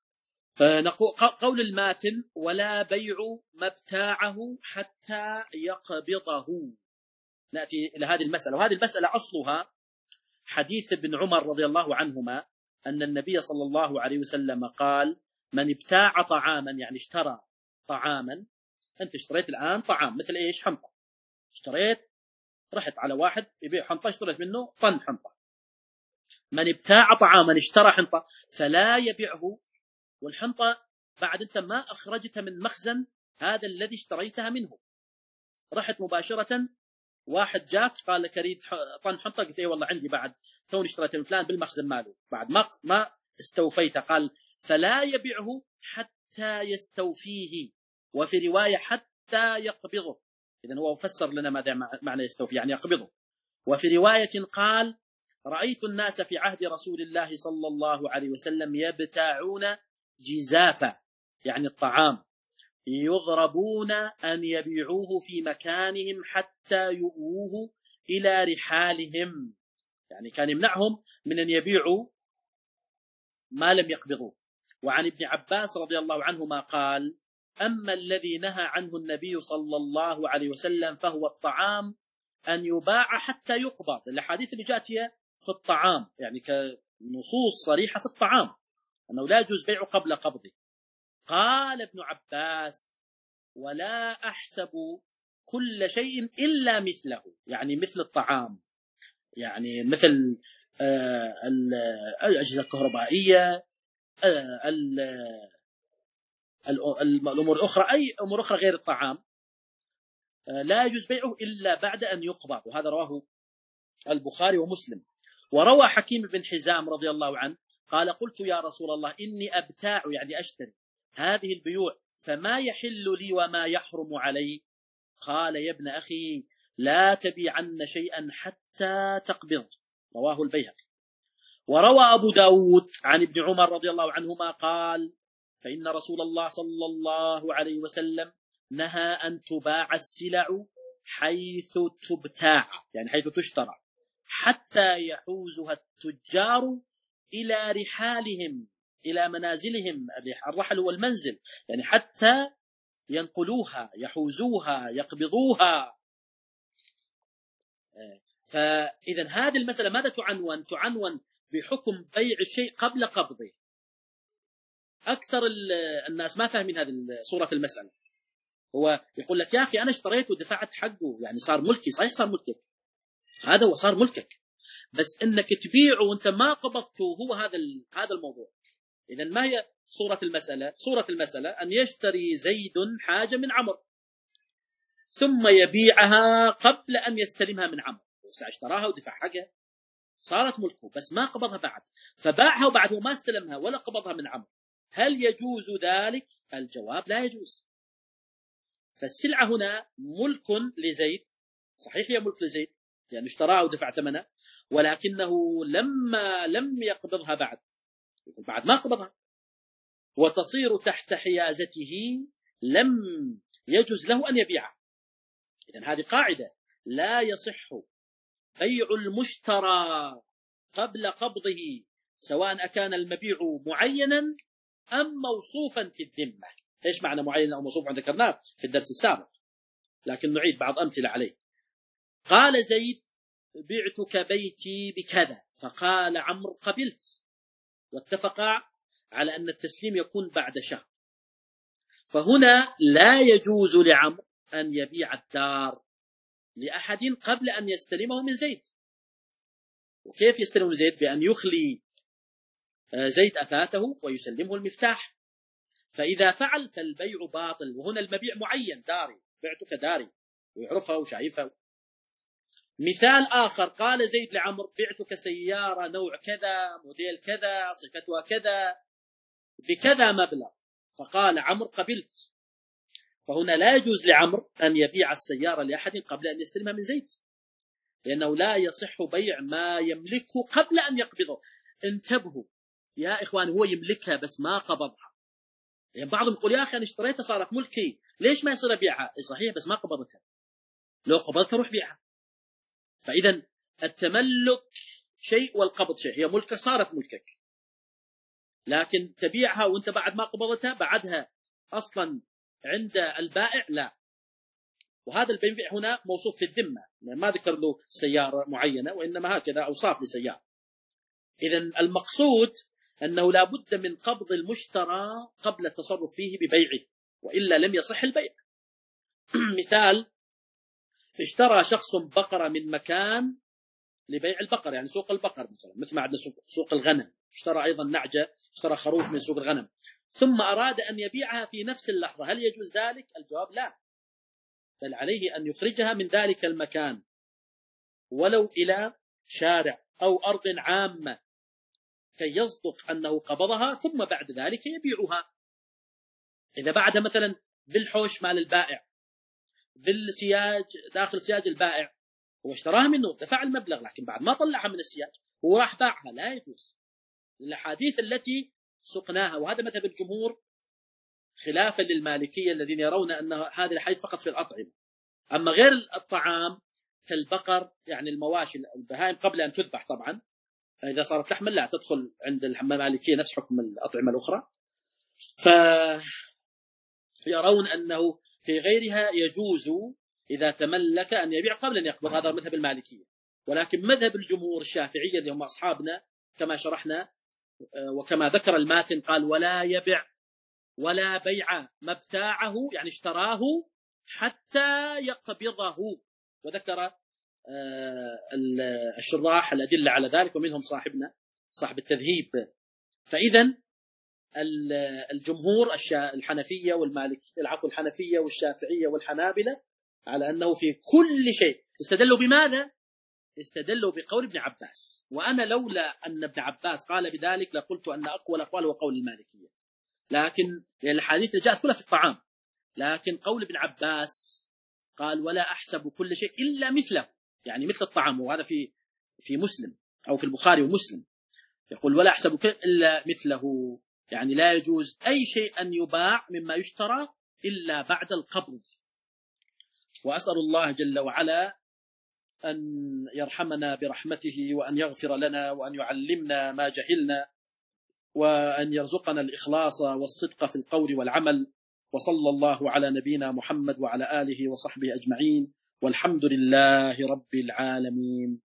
Speaker 1: قول الماتن: ولا بيع مبتاعه حتى يقبضه. نأتي إلى هذه المسألة، وهذه المسألة أصلها حديث ابن عمر رضي الله عنهما أن النبي صلى الله عليه وسلم قال: من ابتاع طعاما، يعني اشترى طعاما. أنت اشتريت الآن طعام مثل إيش؟ حنطة. اشتريت، رحت على واحد يبيع حنطة، اشتريت منه طن حنطة. من ابتاع طعاما، اشترى حنطة، فلا يبيعه، والحنطة بعد أنت ما أخرجتها من مخزن هذا الذي اشتريتها منه، رحت مباشرة واحد جاك قال لك أريد طن حنطة، قلت إيه والله عندي بعد توني اشتريت من فلان بالمخزن ماله، بعد ما ما استوفيته. قال: فلا يبيعه حتى يستوفيه، وفي رواية حتى يقبضه. إذن هو فسر لنا ماذا معنى يستوفي، يعني يقبضه. وفي رواية قال: رأيت الناس في عهد رسول الله صلى الله عليه وسلم يبتاعون جزافا، يعني الطعام، يضربون أن يبيعوه في مكانهم حتى يؤوه إلى رحالهم، يعني كان يمنعهم من أن يبيعوا ما لم يقبضوه. وعن ابن عباس رضي الله عنهما قال: أما الذي نهى عنه النبي صلى الله عليه وسلم فهو الطعام أن يباع حتى يقبض. الأحاديث اللي جاءت هي في الطعام، يعني كنصوص صريحة في الطعام أنه لا يجوز بيعه قبل قبضه. قال ابن عباس: ولا أحسب كل شيء إلا مثله، يعني مثل الطعام، يعني مثل الأجهزة الكهربائية، الأمور الأخرى، أي أمور أخرى غير الطعام لا يجوز بيعه إلا بعد أن يقبض. وهذا رواه البخاري ومسلم. وروى حكيم بن حزام رضي الله عنه قال: قلت يا رسول الله إني أبتاع، يعني أشتري هذه البيوع، فما يحل لي وما يحرم علي؟ قال: يا ابن أخي لا تبيعن شيئا حتى تقبض. رواه البيهقي. وروى أبو داود عن ابن عمر رضي الله عنهما قال: فإن رسول الله صلى الله عليه وسلم نهى أن تباع السلع حيث تبتاع، يعني حيث تشترى، حتى يحوزها التجار إلى رحالهم، إلى منازلهم. الرحل هو المنزل، يعني حتى ينقلوها، يحوزوها، يقبضوها. فإذا هذه المسألة ماذا تعنون؟ تعنون بحكم بيع الشيء قبل قبضه. أكثر الناس ما فاهمين هذه صورة المسألة. هو يقول لك يا أخي أنا اشتريته ودفعت حقه، يعني صار ملكي. صحيح صار ملكك، هذا هو صار ملكك، بس إنك تبيعه وأنت ما قبضته هو هذا هذا الموضوع. إذا ما هي صورة المسألة؟ صورة المسألة أن يشتري زيد حاجة من عمرو ثم يبيعها قبل أن يستلمها من عمرو. اشتراها ودفع حقها، صارت ملكه بس ما قبضها بعد، فباعها وبعده ما استلمها ولا قبضها من عمرو. هل يجوز ذلك؟ الجواب لا يجوز. فالسلعة هنا ملك لزيد، صحيح هي ملك لزيد لأنه اشتراها ودفع ثمنه، ولكنه لما لم يقبضها بعد، بعد ما قبضها وتصير تحت حيازته، لم يجوز له أن يبيعها. إذن هذه قاعدة: لا يصح بيع المشترى قبل قبضه، سواء أكان المبيع معينا أم موصوفا في الذمة. إيش معنى معين أو موصوفا؟ ذكرناه في الدرس السابق، لكن نعيد بعض أمثلة عليه. قال زيد: بعتك بيتي بكذا، فقال عمرو: قبلت، واتفقا على أن التسليم يكون بعد شهر. فهنا لا يجوز لعمرو أن يبيع الدار لأحد قبل أن يستلمه من زيد. وكيف يستلمه من زيد؟ بأن يخلي زيد أثاثه ويسلمه المفتاح، فإذا فعل فالبيع باطل. وهنا المبيع معين، داري، بعتك داري، ويعرفها وشايفها. مثال آخر: قال زيد لعمرو: بعتك سيارة نوع كذا، موديل كذا، صفتها كذا، بكذا مبلغ، فقال عمرو: قبلت. فهنا لا يجوز لعمرو أن يبيع السيارة لأحد قبل أن يستلمها من زيد، لأنه لا يصح بيع ما يملكه قبل أن يقبضه. انتبهوا يا إخوان، هو يملكها بس ما قبضها. يعني بعضهم يقول: يا أخي أنا اشتريتها صارت ملكي، ليش ما يصير أبيعها؟ صحيح بس ما قبضتها، لو قبضتها روح بيعها. فإذا التملك شيء والقبض شيء. هي ملكك، صارت ملكك، لكن تبيعها وانت بعد ما قبضتها، بعدها أصلا عند البائع لا. وهذا البيع هنا موصوف في الذمة، ما ذكر له سيارة معينة، وإنما هكذا أوصاف لسيارة. إذن المقصود أنه لا بد من قبض المشترى قبل التصرف فيه ببيعه، وإلا لم يصح البيع. مثال: اشترى شخص بقرة من مكان لبيع البقر، يعني سوق البقر مثلا، مثل ما عندنا سوق, سوق الغنم. اشترى أيضا نعجة، اشترى خروف من سوق الغنم، ثم أراد أن يبيعها في نفس اللحظة. هل يجوز ذلك؟ الجواب لا، بل عليه أن يخرجها من ذلك المكان ولو إلى شارع أو أرض عامة كي يصدق أنه قبضها، ثم بعد ذلك يبيعها. إذا بعد مثلا بالحوش مال البائع، بالسياج داخل سياج البائع، هو اشتراها منه، دفع المبلغ، لكن بعد ما طلعها من السياج هو راح باعها، لا يجوز. الأحاديث التي سقناها، وهذا مذهب الجمهور خلافا للمالكية الذين يرون أن هذه الأحاديث فقط في الأطعمة. أما غير الطعام كالبقر، يعني المواشي البهائم قبل أن تذبح طبعا، إذا صارت لحما لا تدخل عند المالكية نفس حكم الأطعمة الأخرى. فيرون أنه في غيرها يجوز إذا تملك أن يبيع قبل أن يقبض، هذا مذهب المالكية. ولكن مذهب الجمهور الشافعية اللي هم أصحابنا كما شرحنا وكما ذكر الماتن، قال: ولا يبيع ولا بيع ما ابتاعه، يعني اشتراه، حتى يقبضه. وذكر الشراح الأدلة على ذلك، ومنهم صاحبنا صاحب التذهيب. فإذا الجمهور الحنفية والمالكية، العفو الحنفية والشافعية والحنابلة، على أنه في كل شيء. استدلوا بماذا؟ استدلوا بقول ابن عباس، وأنا لولا أن ابن عباس قال بذلك لقلت أن أقوى الأقوال هو قول المالكية، لكن الحديث اللي جاءت كلها في الطعام. لكن قول ابن عباس قال: ولا أحسب كل شيء إلا مثله، يعني مثل الطعام. وهذا في في مسلم أو في البخاري ومسلم، يقول: ولا أحسب إلا مثله، يعني لا يجوز أي شيء أن يباع مما يشترى إلا بعد القبض. وأسأل الله جل وعلا أن يرحمنا برحمته، وأن يغفر لنا، وأن يعلمنا ما جهلنا، وأن يرزقنا الإخلاص والصدق في القول والعمل. وصلى الله على نبينا محمد وعلى آله وصحبه أجمعين، والحمد لله رب العالمين.